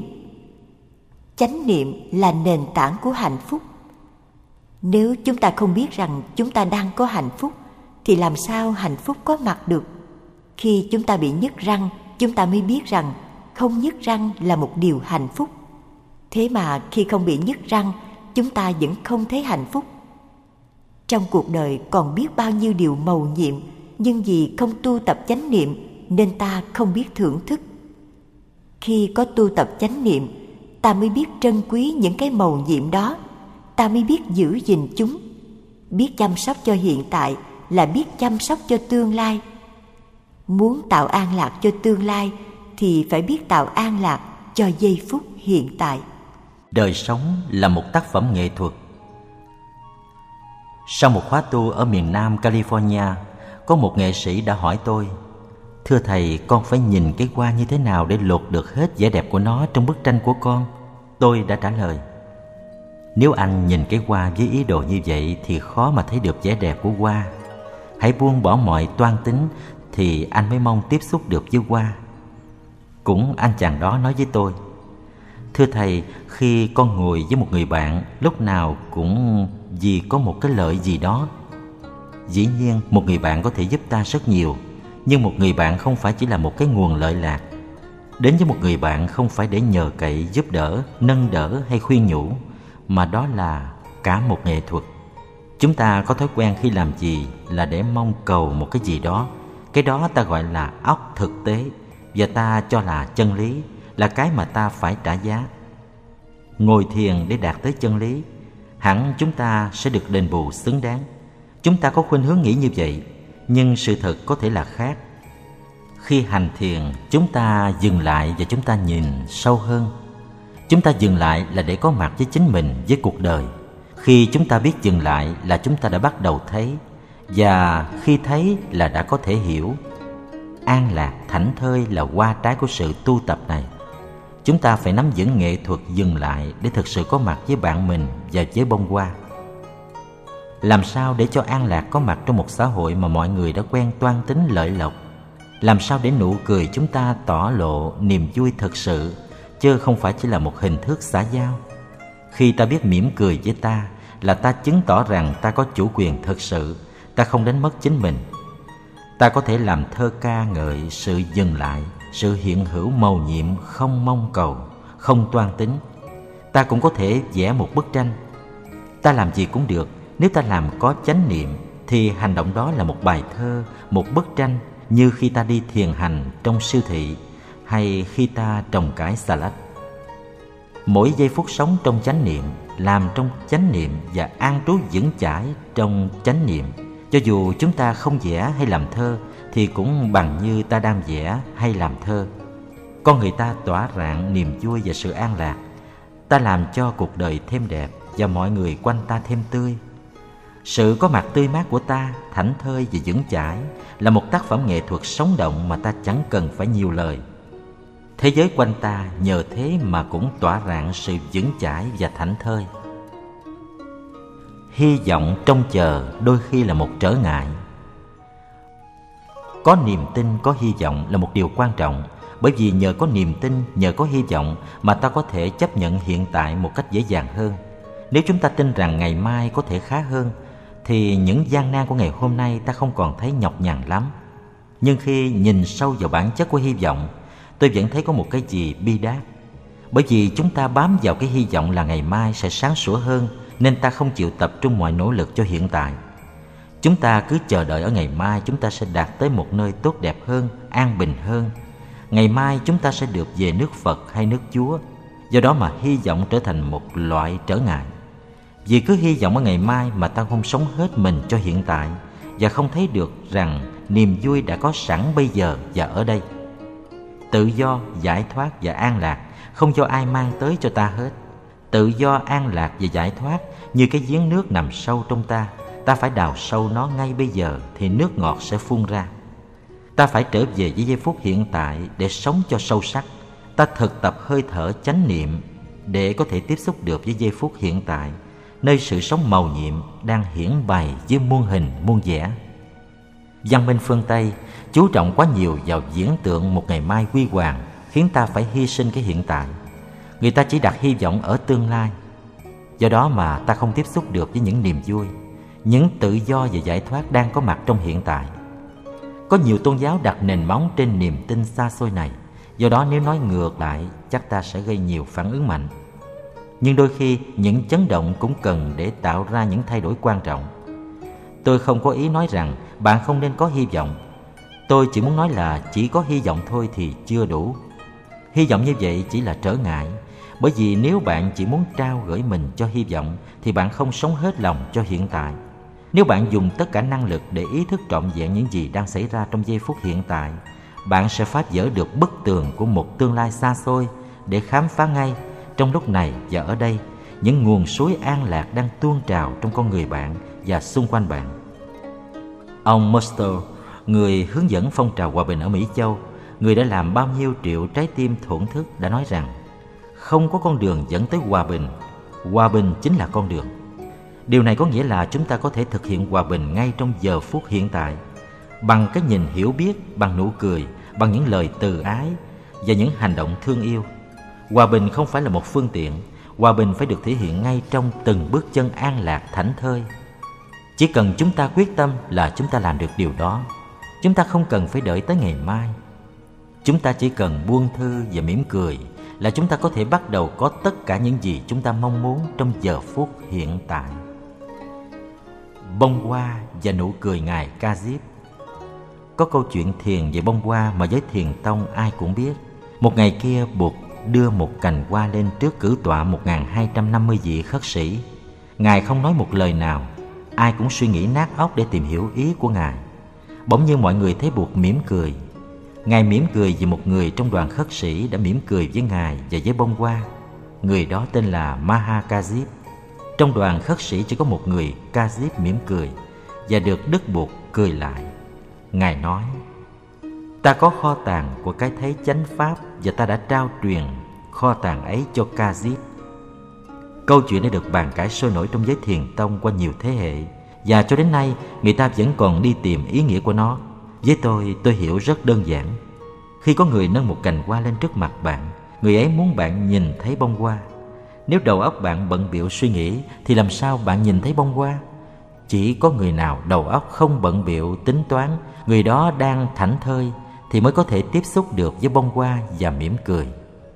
Chánh niệm là nền tảng của hạnh phúc. Nếu chúng ta không biết rằng chúng ta đang có hạnh phúc, thì làm sao hạnh phúc có mặt được? Khi chúng ta bị nhức răng, chúng ta mới biết rằng không nhức răng là một điều hạnh phúc. Thế mà khi không bị nhức răng, chúng ta vẫn không thấy hạnh phúc. Trong cuộc đời còn biết bao nhiêu điều mầu nhiệm, nhưng vì không tu tập chánh niệm nên ta không biết thưởng thức. Khi có tu tập chánh niệm, ta mới biết trân quý những cái mầu nhiệm đó, ta mới biết giữ gìn chúng. Biết chăm sóc cho hiện tại là biết chăm sóc cho tương lai. Muốn tạo an lạc cho tương lai thì phải biết tạo an lạc cho giây phút hiện tại.
Đời sống là một tác phẩm nghệ thuật. Sau một khóa tu ở miền Nam California, có một nghệ sĩ đã hỏi tôi: "Thưa thầy, con phải nhìn cái hoa như thế nào để lột được hết vẻ đẹp của nó trong bức tranh của con?" Tôi đã trả lời: "Nếu anh nhìn cái hoa với ý đồ như vậy thì khó mà thấy được vẻ đẹp của hoa. Hãy buông bỏ mọi toan tính thì anh mới mong tiếp xúc được với hoa." Cũng anh chàng đó nói với tôi: "Thưa thầy, khi con ngồi với một người bạn, lúc nào cũng vì có một cái lợi gì đó. Dĩ nhiên một người bạn có thể giúp ta rất nhiều, nhưng một người bạn không phải chỉ là một cái nguồn lợi lạc. Đến với một người bạn không phải để nhờ cậy, giúp đỡ, nâng đỡ hay khuyên nhủ, mà đó là cả một nghệ thuật. Chúng ta có thói quen khi làm gì là để mong cầu một cái gì đó. Cái đó ta gọi là óc thực tế, và ta cho là chân lý, là cái mà ta phải trả giá. Ngồi thiền để đạt tới chân lý, hẳn chúng ta sẽ được đền bù xứng đáng. Chúng ta có khuynh hướng nghĩ như vậy, nhưng sự thật có thể là khác. Khi hành thiền, chúng ta dừng lại và chúng ta nhìn sâu hơn. Chúng ta dừng lại là để có mặt với chính mình, với cuộc đời. Khi chúng ta biết dừng lại là chúng ta đã bắt đầu thấy, và khi thấy là đã có thể hiểu. An lạc, thảnh thơi là hoa trái của sự tu tập này. Chúng ta phải nắm vững nghệ thuật dừng lại để thực sự có mặt với bạn mình và với bông hoa. Làm sao để cho an lạc có mặt trong một xã hội mà mọi người đã quen toan tính lợi lộc? Làm sao để nụ cười chúng ta tỏ lộ niềm vui thật sự, chứ không phải chỉ là một hình thức xã giao? Khi ta biết mỉm cười với ta là ta chứng tỏ rằng ta có chủ quyền thật sự, ta không đánh mất chính mình. Ta có thể làm thơ ca ngợi sự dừng lại, sự hiện hữu mầu nhiệm không mong cầu, không toan tính. Ta cũng có thể vẽ một bức tranh. Ta làm gì cũng được. Nếu ta làm có chánh niệm thì hành động đó là một bài thơ, một bức tranh, như khi ta đi thiền hành trong siêu thị hay khi ta trồng cải xà lách. Mỗi giây phút sống trong chánh niệm, làm trong chánh niệm và an trú vững chãi trong chánh niệm. Cho dù chúng ta không vẽ hay làm thơ thì cũng bằng như ta đang vẽ hay làm thơ. Con người ta tỏa rạng niềm vui và sự an lạc. Ta làm cho cuộc đời thêm đẹp và mọi người quanh ta thêm tươi. Sự có mặt tươi mát của ta, thảnh thơi và vững chãi là một tác phẩm nghệ thuật sống động mà ta chẳng cần phải nhiều lời. Thế giới quanh ta nhờ thế mà cũng tỏa rạng sự vững chãi và thảnh thơi. Hy vọng trông chờ đôi khi là một trở ngại. Có niềm tin, có hy vọng là một điều quan trọng, bởi vì nhờ có niềm tin, nhờ có hy vọng mà ta có thể chấp nhận hiện tại một cách dễ dàng hơn. Nếu chúng ta tin rằng ngày mai có thể khá hơn, thì những gian nan của ngày hôm nay ta không còn thấy nhọc nhằn lắm. Nhưng khi nhìn sâu vào bản chất của hy vọng, tôi vẫn thấy có một cái gì bi đát. Bởi vì chúng ta bám vào cái hy vọng là ngày mai sẽ sáng sủa hơn, nên ta không chịu tập trung mọi nỗ lực cho hiện tại. Chúng ta cứ chờ đợi ở ngày mai chúng ta sẽ đạt tới một nơi tốt đẹp hơn, an bình hơn. Ngày mai chúng ta sẽ được về nước Phật hay nước Chúa. Do đó mà hy vọng trở thành một loại trở ngại. Vì cứ hy vọng ở ngày mai mà ta không sống hết mình cho hiện tại, và không thấy được rằng niềm vui đã có sẵn bây giờ và ở đây. Tự do, giải thoát và an lạc không do ai mang tới cho ta hết. Tự do, an lạc và giải thoát như cái giếng nước nằm sâu trong ta. Ta phải đào sâu nó ngay bây giờ thì nước ngọt sẽ phun ra. Ta phải trở về với giây phút hiện tại để sống cho sâu sắc. Ta thực tập hơi thở chánh niệm để có thể tiếp xúc được với giây phút hiện tại, nơi sự sống mầu nhiệm đang hiển bày với muôn hình muôn vẻ. Văn minh phương Tây chú trọng quá nhiều vào viễn tượng một ngày mai huy hoàng, khiến ta phải hy sinh cái hiện tại. Người ta chỉ đặt hy vọng ở tương lai. Do đó mà ta không tiếp xúc được với những niềm vui. những tự do và giải thoát đang có mặt trong hiện tại. Có nhiều tôn giáo đặt nền móng trên niềm tin xa xôi này, do đó nếu nói ngược lại chắc ta sẽ gây nhiều phản ứng mạnh. Nhưng đôi khi những chấn động cũng cần để tạo ra những thay đổi quan trọng. Tôi không có ý nói rằng bạn không nên có hy vọng. Tôi chỉ muốn nói là chỉ có hy vọng thôi thì chưa đủ. Hy vọng như vậy chỉ là trở ngại, bởi vì nếu bạn chỉ muốn trao gửi mình cho hy vọng thì bạn không sống hết lòng cho hiện tại. Nếu bạn dùng tất cả năng lực để ý thức trọn vẹn những gì đang xảy ra trong giây phút hiện tại, bạn sẽ phá vỡ được bức tường của một tương lai xa xôi để khám phá ngay trong lúc này và ở đây những nguồn suối an lạc đang tuôn trào trong con người bạn và xung quanh bạn. Ông Muster, người hướng dẫn phong trào hòa bình ở Mỹ Châu, người đã làm bao nhiêu triệu trái tim thổn thức, đã nói rằng không có con đường dẫn tới hòa bình, hòa bình chính là con đường. Điều này có nghĩa là chúng ta có thể thực hiện hòa bình ngay trong giờ phút hiện tại, bằng cái nhìn hiểu biết, bằng nụ cười, bằng những lời từ ái và những hành động thương yêu. Hòa bình không phải là một phương tiện, hòa bình phải được thể hiện ngay trong từng bước chân an lạc thảnh thơi. Chỉ cần chúng ta quyết tâm là chúng ta làm được điều đó. Chúng ta không cần phải đợi tới ngày mai. Chúng ta chỉ cần buông thư và mỉm cười là chúng ta có thể bắt đầu có tất cả những gì chúng ta mong muốn trong giờ phút hiện tại. Bông hoa và nụ cười ngài Ca-diếp. Có câu chuyện thiền về bông hoa mà giới thiền tông ai cũng biết. Một ngày kia Bụt đưa một cành hoa lên trước cử tọa một nghìn hai trăm năm mươi vị khất sĩ. Ngài không nói một lời nào. Ai cũng suy nghĩ nát óc để tìm hiểu ý của Ngài. Bỗng nhiên mọi người thấy Bụt mỉm cười. Ngài mỉm cười vì một người trong đoàn khất sĩ đã mỉm cười với Ngài và với bông hoa. Người đó tên là Maha Ca-diếp. Trong đoàn khất sĩ chỉ có một người Ca-diếp mỉm cười và được Đức Bụt cười lại. Ngài nói: ta có kho tàng của cái thấy chánh pháp và ta đã trao truyền kho tàng ấy cho Ca-diếp. Câu chuyện đã được bàn cãi sôi nổi trong giới thiền tông qua nhiều thế hệ, và cho đến nay người ta vẫn còn đi tìm ý nghĩa của nó. Với tôi, tôi hiểu rất đơn giản. Khi có người nâng một cành hoa lên trước mặt bạn, người ấy muốn bạn nhìn thấy bông hoa. Nếu đầu óc bạn bận bịu suy nghĩ thì làm sao bạn nhìn thấy bông hoa? Chỉ có người nào đầu óc không bận bịu tính toán, người đó đang thảnh thơi thì mới có thể tiếp xúc được với bông hoa và mỉm cười.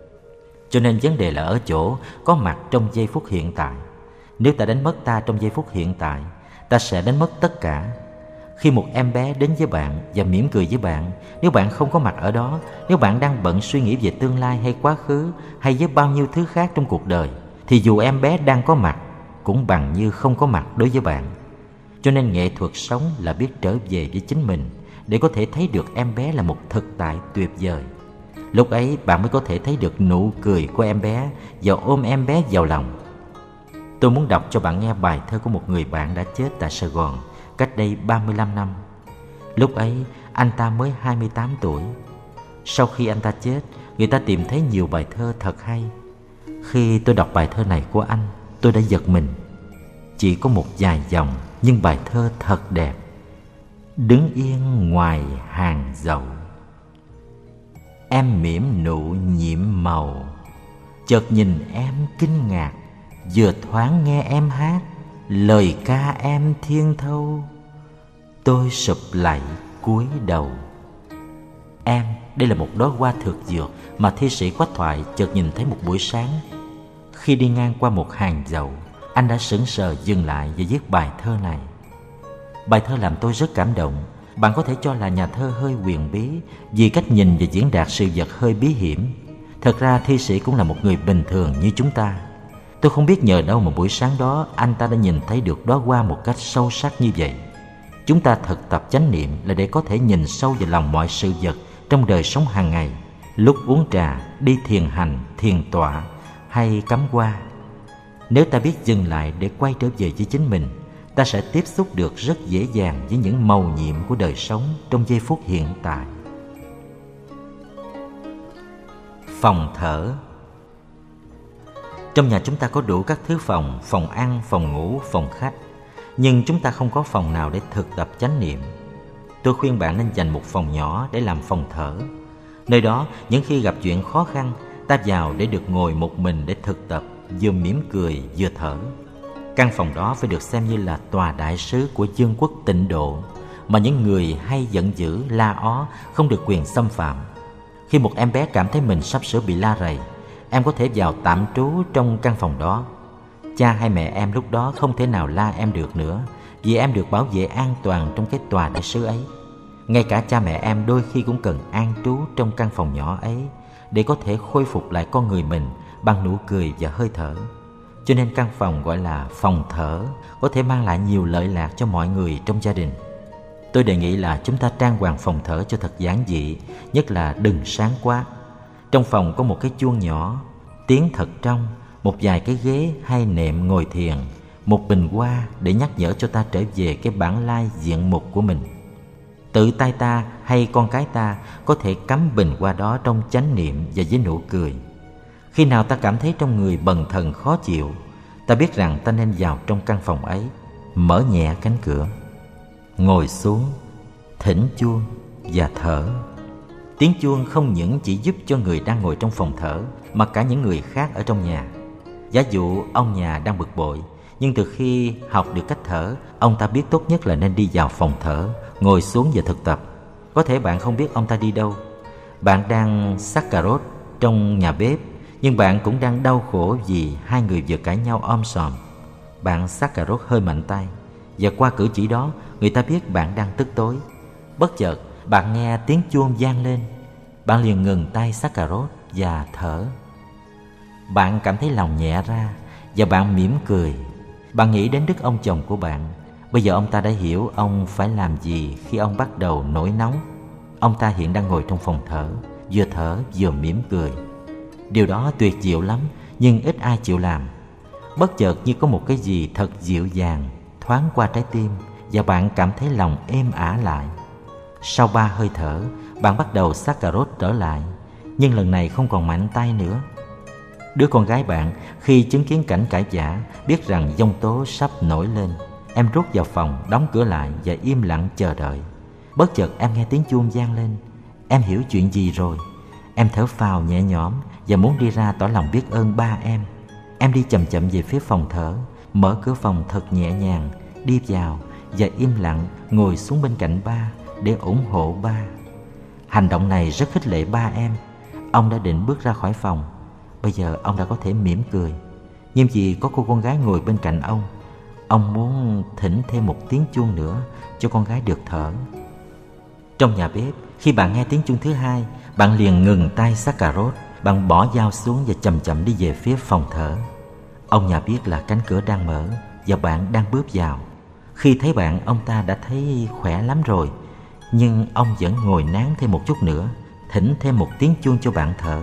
Cho nên vấn đề là ở chỗ có mặt trong giây phút hiện tại. Nếu ta đánh mất ta trong giây phút hiện tại, ta sẽ đánh mất tất cả. Khi một em bé đến với bạn và mỉm cười với bạn, nếu bạn không có mặt ở đó, nếu bạn đang bận suy nghĩ về tương lai hay quá khứ hay với bao nhiêu thứ khác trong cuộc đời, thì dù em bé đang có mặt cũng bằng như không có mặt đối với bạn. Cho nên nghệ thuật sống là biết trở về với chính mình để có thể thấy được em bé là một thực tại tuyệt vời. Lúc ấy bạn mới có thể thấy được nụ cười của em bé và ôm em bé vào lòng. Tôi muốn đọc cho bạn nghe bài thơ của một người bạn đã chết tại Sài Gòn cách đây ba mươi lăm năm. Lúc ấy anh ta mới hai mươi tám tuổi. Sau khi anh ta chết, người ta tìm thấy nhiều bài thơ thật hay. Khi tôi đọc bài thơ này của anh, tôi đã giật mình. Chỉ có một vài dòng, nhưng bài thơ thật đẹp. Đứng yên ngoài hàng dậu, em mỉm nụ nhiệm màu. Chợt nhìn em kinh ngạc, vừa thoáng nghe em hát lời ca em thiên thâu. Tôi sụp lạy cúi đầu. Em, đây là một đóa hoa thực dược mà thi sĩ Quách Thoại chợt nhìn thấy một buổi sáng. Khi đi ngang qua một hàng dậu, anh đã sững sờ dừng lại và viết bài thơ này. Bài thơ làm tôi rất cảm động. Bạn có thể cho là nhà thơ hơi huyền bí vì cách nhìn và diễn đạt sự vật hơi bí hiểm. Thật ra thi sĩ cũng là một người bình thường như chúng ta. Tôi không biết nhờ đâu mà buổi sáng đó anh ta đã nhìn thấy được đóa hoa một cách sâu sắc như vậy. Chúng ta thực tập chánh niệm là để có thể nhìn sâu vào lòng mọi sự vật trong đời sống hàng ngày, lúc uống trà, đi thiền hành, thiền tọa hay cắm hoa. Nếu ta biết dừng lại để quay trở về với chính mình, ta sẽ tiếp xúc được rất dễ dàng với những mầu nhiệm của đời sống trong giây phút hiện tại. Phòng thở. Trong nhà chúng ta có đủ các thứ phòng, phòng ăn, phòng ngủ, phòng khách. Nhưng chúng ta không có phòng nào để thực tập chánh niệm. Tôi khuyên bạn nên dành một phòng nhỏ để làm phòng thở. Nơi đó, những khi gặp chuyện khó khăn, ta vào để được ngồi một mình để thực tập, vừa mỉm cười vừa thở. Căn phòng đó phải được xem như là tòa đại sứ của vương quốc Tịnh Độ, mà những người hay giận dữ, la ó không được quyền xâm phạm. Khi một em bé cảm thấy mình sắp sửa bị la rầy, em có thể vào tạm trú trong căn phòng đó. Cha hay mẹ em lúc đó không thể nào la em được nữa, vì em được bảo vệ an toàn trong cái tòa đại sứ ấy. Ngay cả cha mẹ em đôi khi cũng cần an trú trong căn phòng nhỏ ấy để có thể khôi phục lại con người mình bằng nụ cười và hơi thở. Cho nên căn phòng gọi là phòng thở có thể mang lại nhiều lợi lạc cho mọi người trong gia đình. Tôi đề nghị là chúng ta trang hoàng phòng thở cho thật giản dị, nhất là đừng sáng quá. Trong phòng có một cái chuông nhỏ, tiếng thật trong, một vài cái ghế hay nệm ngồi thiền, một bình hoa để nhắc nhở cho ta trở về cái bản lai diện mục của mình. Tự tay ta hay con cái ta có thể cắm bình hoa đó trong chánh niệm và với nụ cười. Khi nào ta cảm thấy trong người bần thần khó chịu, ta biết rằng ta nên vào trong căn phòng ấy, mở nhẹ cánh cửa, ngồi xuống, thỉnh chuông và thở. Tiếng chuông không những chỉ giúp cho người đang ngồi trong phòng thở, mà cả những người khác ở trong nhà. Giả dụ ông nhà đang bực bội, nhưng từ khi học được cách thở, ông ta biết tốt nhất là nên đi vào phòng thở, ngồi xuống và thực tập. Có thể bạn không biết ông ta đi đâu. Bạn đang xắt cà rốt trong nhà bếp, nhưng bạn cũng đang đau khổ vì hai người vừa cãi nhau om sòm. Bạn xắt cà rốt hơi mạnh tay, và qua cử chỉ đó, người ta biết bạn đang tức tối. Bất chợt, bạn nghe tiếng chuông vang lên. Bạn liền ngừng tay xắt cà rốt và thở. Bạn cảm thấy lòng nhẹ ra và bạn mỉm cười. Bạn nghĩ đến đức ông chồng của bạn. Bây giờ ông ta đã hiểu ông phải làm gì khi ông bắt đầu nổi nóng. Ông ta hiện đang ngồi trong phòng thở, vừa thở vừa mỉm cười. Điều đó tuyệt diệu lắm, nhưng ít ai chịu làm. Bất chợt như có một cái gì thật dịu dàng thoáng qua trái tim, và bạn cảm thấy lòng êm ả lại. Sau ba hơi thở, bạn bắt đầu xắt cà rốt trở lại, nhưng lần này không còn mạnh tay nữa. Đứa con gái bạn khi chứng kiến cảnh cãi vã biết rằng giông tố sắp nổi lên. Em rút vào phòng, đóng cửa lại và im lặng chờ đợi. Bất chợt em nghe tiếng chuông vang lên. Em hiểu chuyện gì rồi. Em thở phào nhẹ nhõm và muốn đi ra tỏ lòng biết ơn ba em. Em đi chậm chậm về phía phòng thở, mở cửa phòng thật nhẹ nhàng, đi vào và im lặng ngồi xuống bên cạnh ba để ủng hộ ba. Hành động này rất khích lệ ba em. Ông đã định bước ra khỏi phòng. Bây giờ ông đã có thể mỉm cười. Nhưng vì có cô con gái ngồi bên cạnh ông, ông muốn thỉnh thêm một tiếng chuông nữa cho con gái được thở. Trong nhà bếp, khi bạn nghe tiếng chuông thứ hai, bạn liền ngừng tay xắt cà rốt. Bạn bỏ dao xuống và chậm chậm đi về phía phòng thở. Ông nhà biết là cánh cửa đang mở và bạn đang bước vào. Khi thấy bạn, ông ta đã thấy khỏe lắm rồi, nhưng ông vẫn ngồi nán thêm một chút nữa, thỉnh thêm một tiếng chuông cho bạn thở.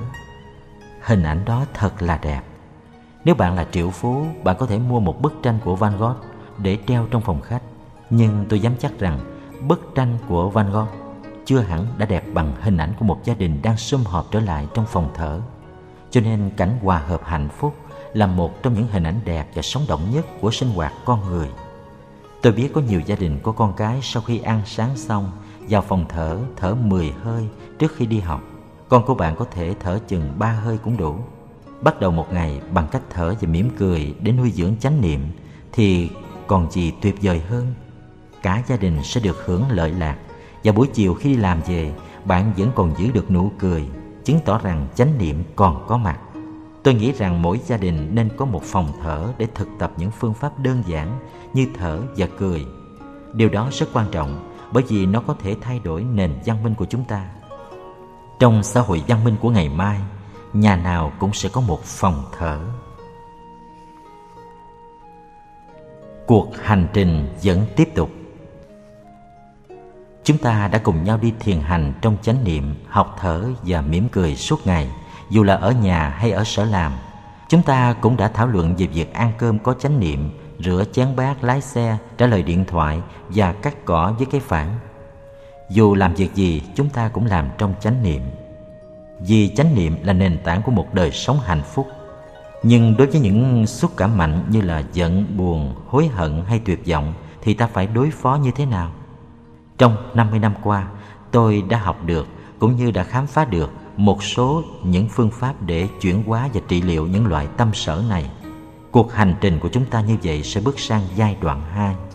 Hình ảnh đó thật là đẹp. Nếu bạn là triệu phú, bạn có thể mua một bức tranh của Van Gogh để treo trong phòng khách. Nhưng tôi dám chắc rằng bức tranh của Van Gogh chưa hẳn đã đẹp bằng hình ảnh của một gia đình đang sum họp trở lại trong phòng thở. Cho nên cảnh hòa hợp hạnh phúc là một trong những hình ảnh đẹp và sống động nhất của sinh hoạt con người. Tôi biết có nhiều gia đình có con cái sau khi ăn sáng xong vào phòng thở thở mười hơi trước khi đi học. Con của bạn có thể thở chừng ba hơi cũng đủ. Bắt đầu một ngày bằng cách thở và mỉm cười để nuôi dưỡng chánh niệm thì còn gì tuyệt vời hơn. Cả gia đình sẽ được hưởng lợi lạc, và buổi chiều khi đi làm về, bạn vẫn còn giữ được nụ cười, chứng tỏ rằng chánh niệm còn có mặt. Tôi nghĩ rằng mỗi gia đình nên có một phòng thở để thực tập những phương pháp đơn giản như thở và cười. Điều đó rất quan trọng bởi vì nó có thể thay đổi nền văn minh của chúng ta. Trong xã hội văn minh của ngày mai, nhà nào cũng sẽ có một phòng thở. Cuộc hành trình vẫn tiếp tục. Chúng ta đã cùng nhau đi thiền hành trong chánh niệm, học thở và mỉm cười suốt ngày, dù là ở nhà hay ở sở làm. Chúng ta cũng đã thảo luận về việc ăn cơm có chánh niệm, rửa chén bát, lái xe, trả lời điện thoại và cắt cỏ với cái phản. Dù làm việc gì, chúng ta cũng làm trong chánh niệm. Vì chánh niệm là nền tảng của một đời sống hạnh phúc. Nhưng đối với những xúc cảm mạnh như là giận, buồn, hối hận hay tuyệt vọng thì ta phải đối phó như thế nào? Trong năm mươi năm qua, tôi đã học được cũng như đã khám phá được một số những phương pháp để chuyển hóa và trị liệu những loại tâm sở này. cuộc hành trình của chúng ta như vậy sẽ bước sang giai đoạn hai.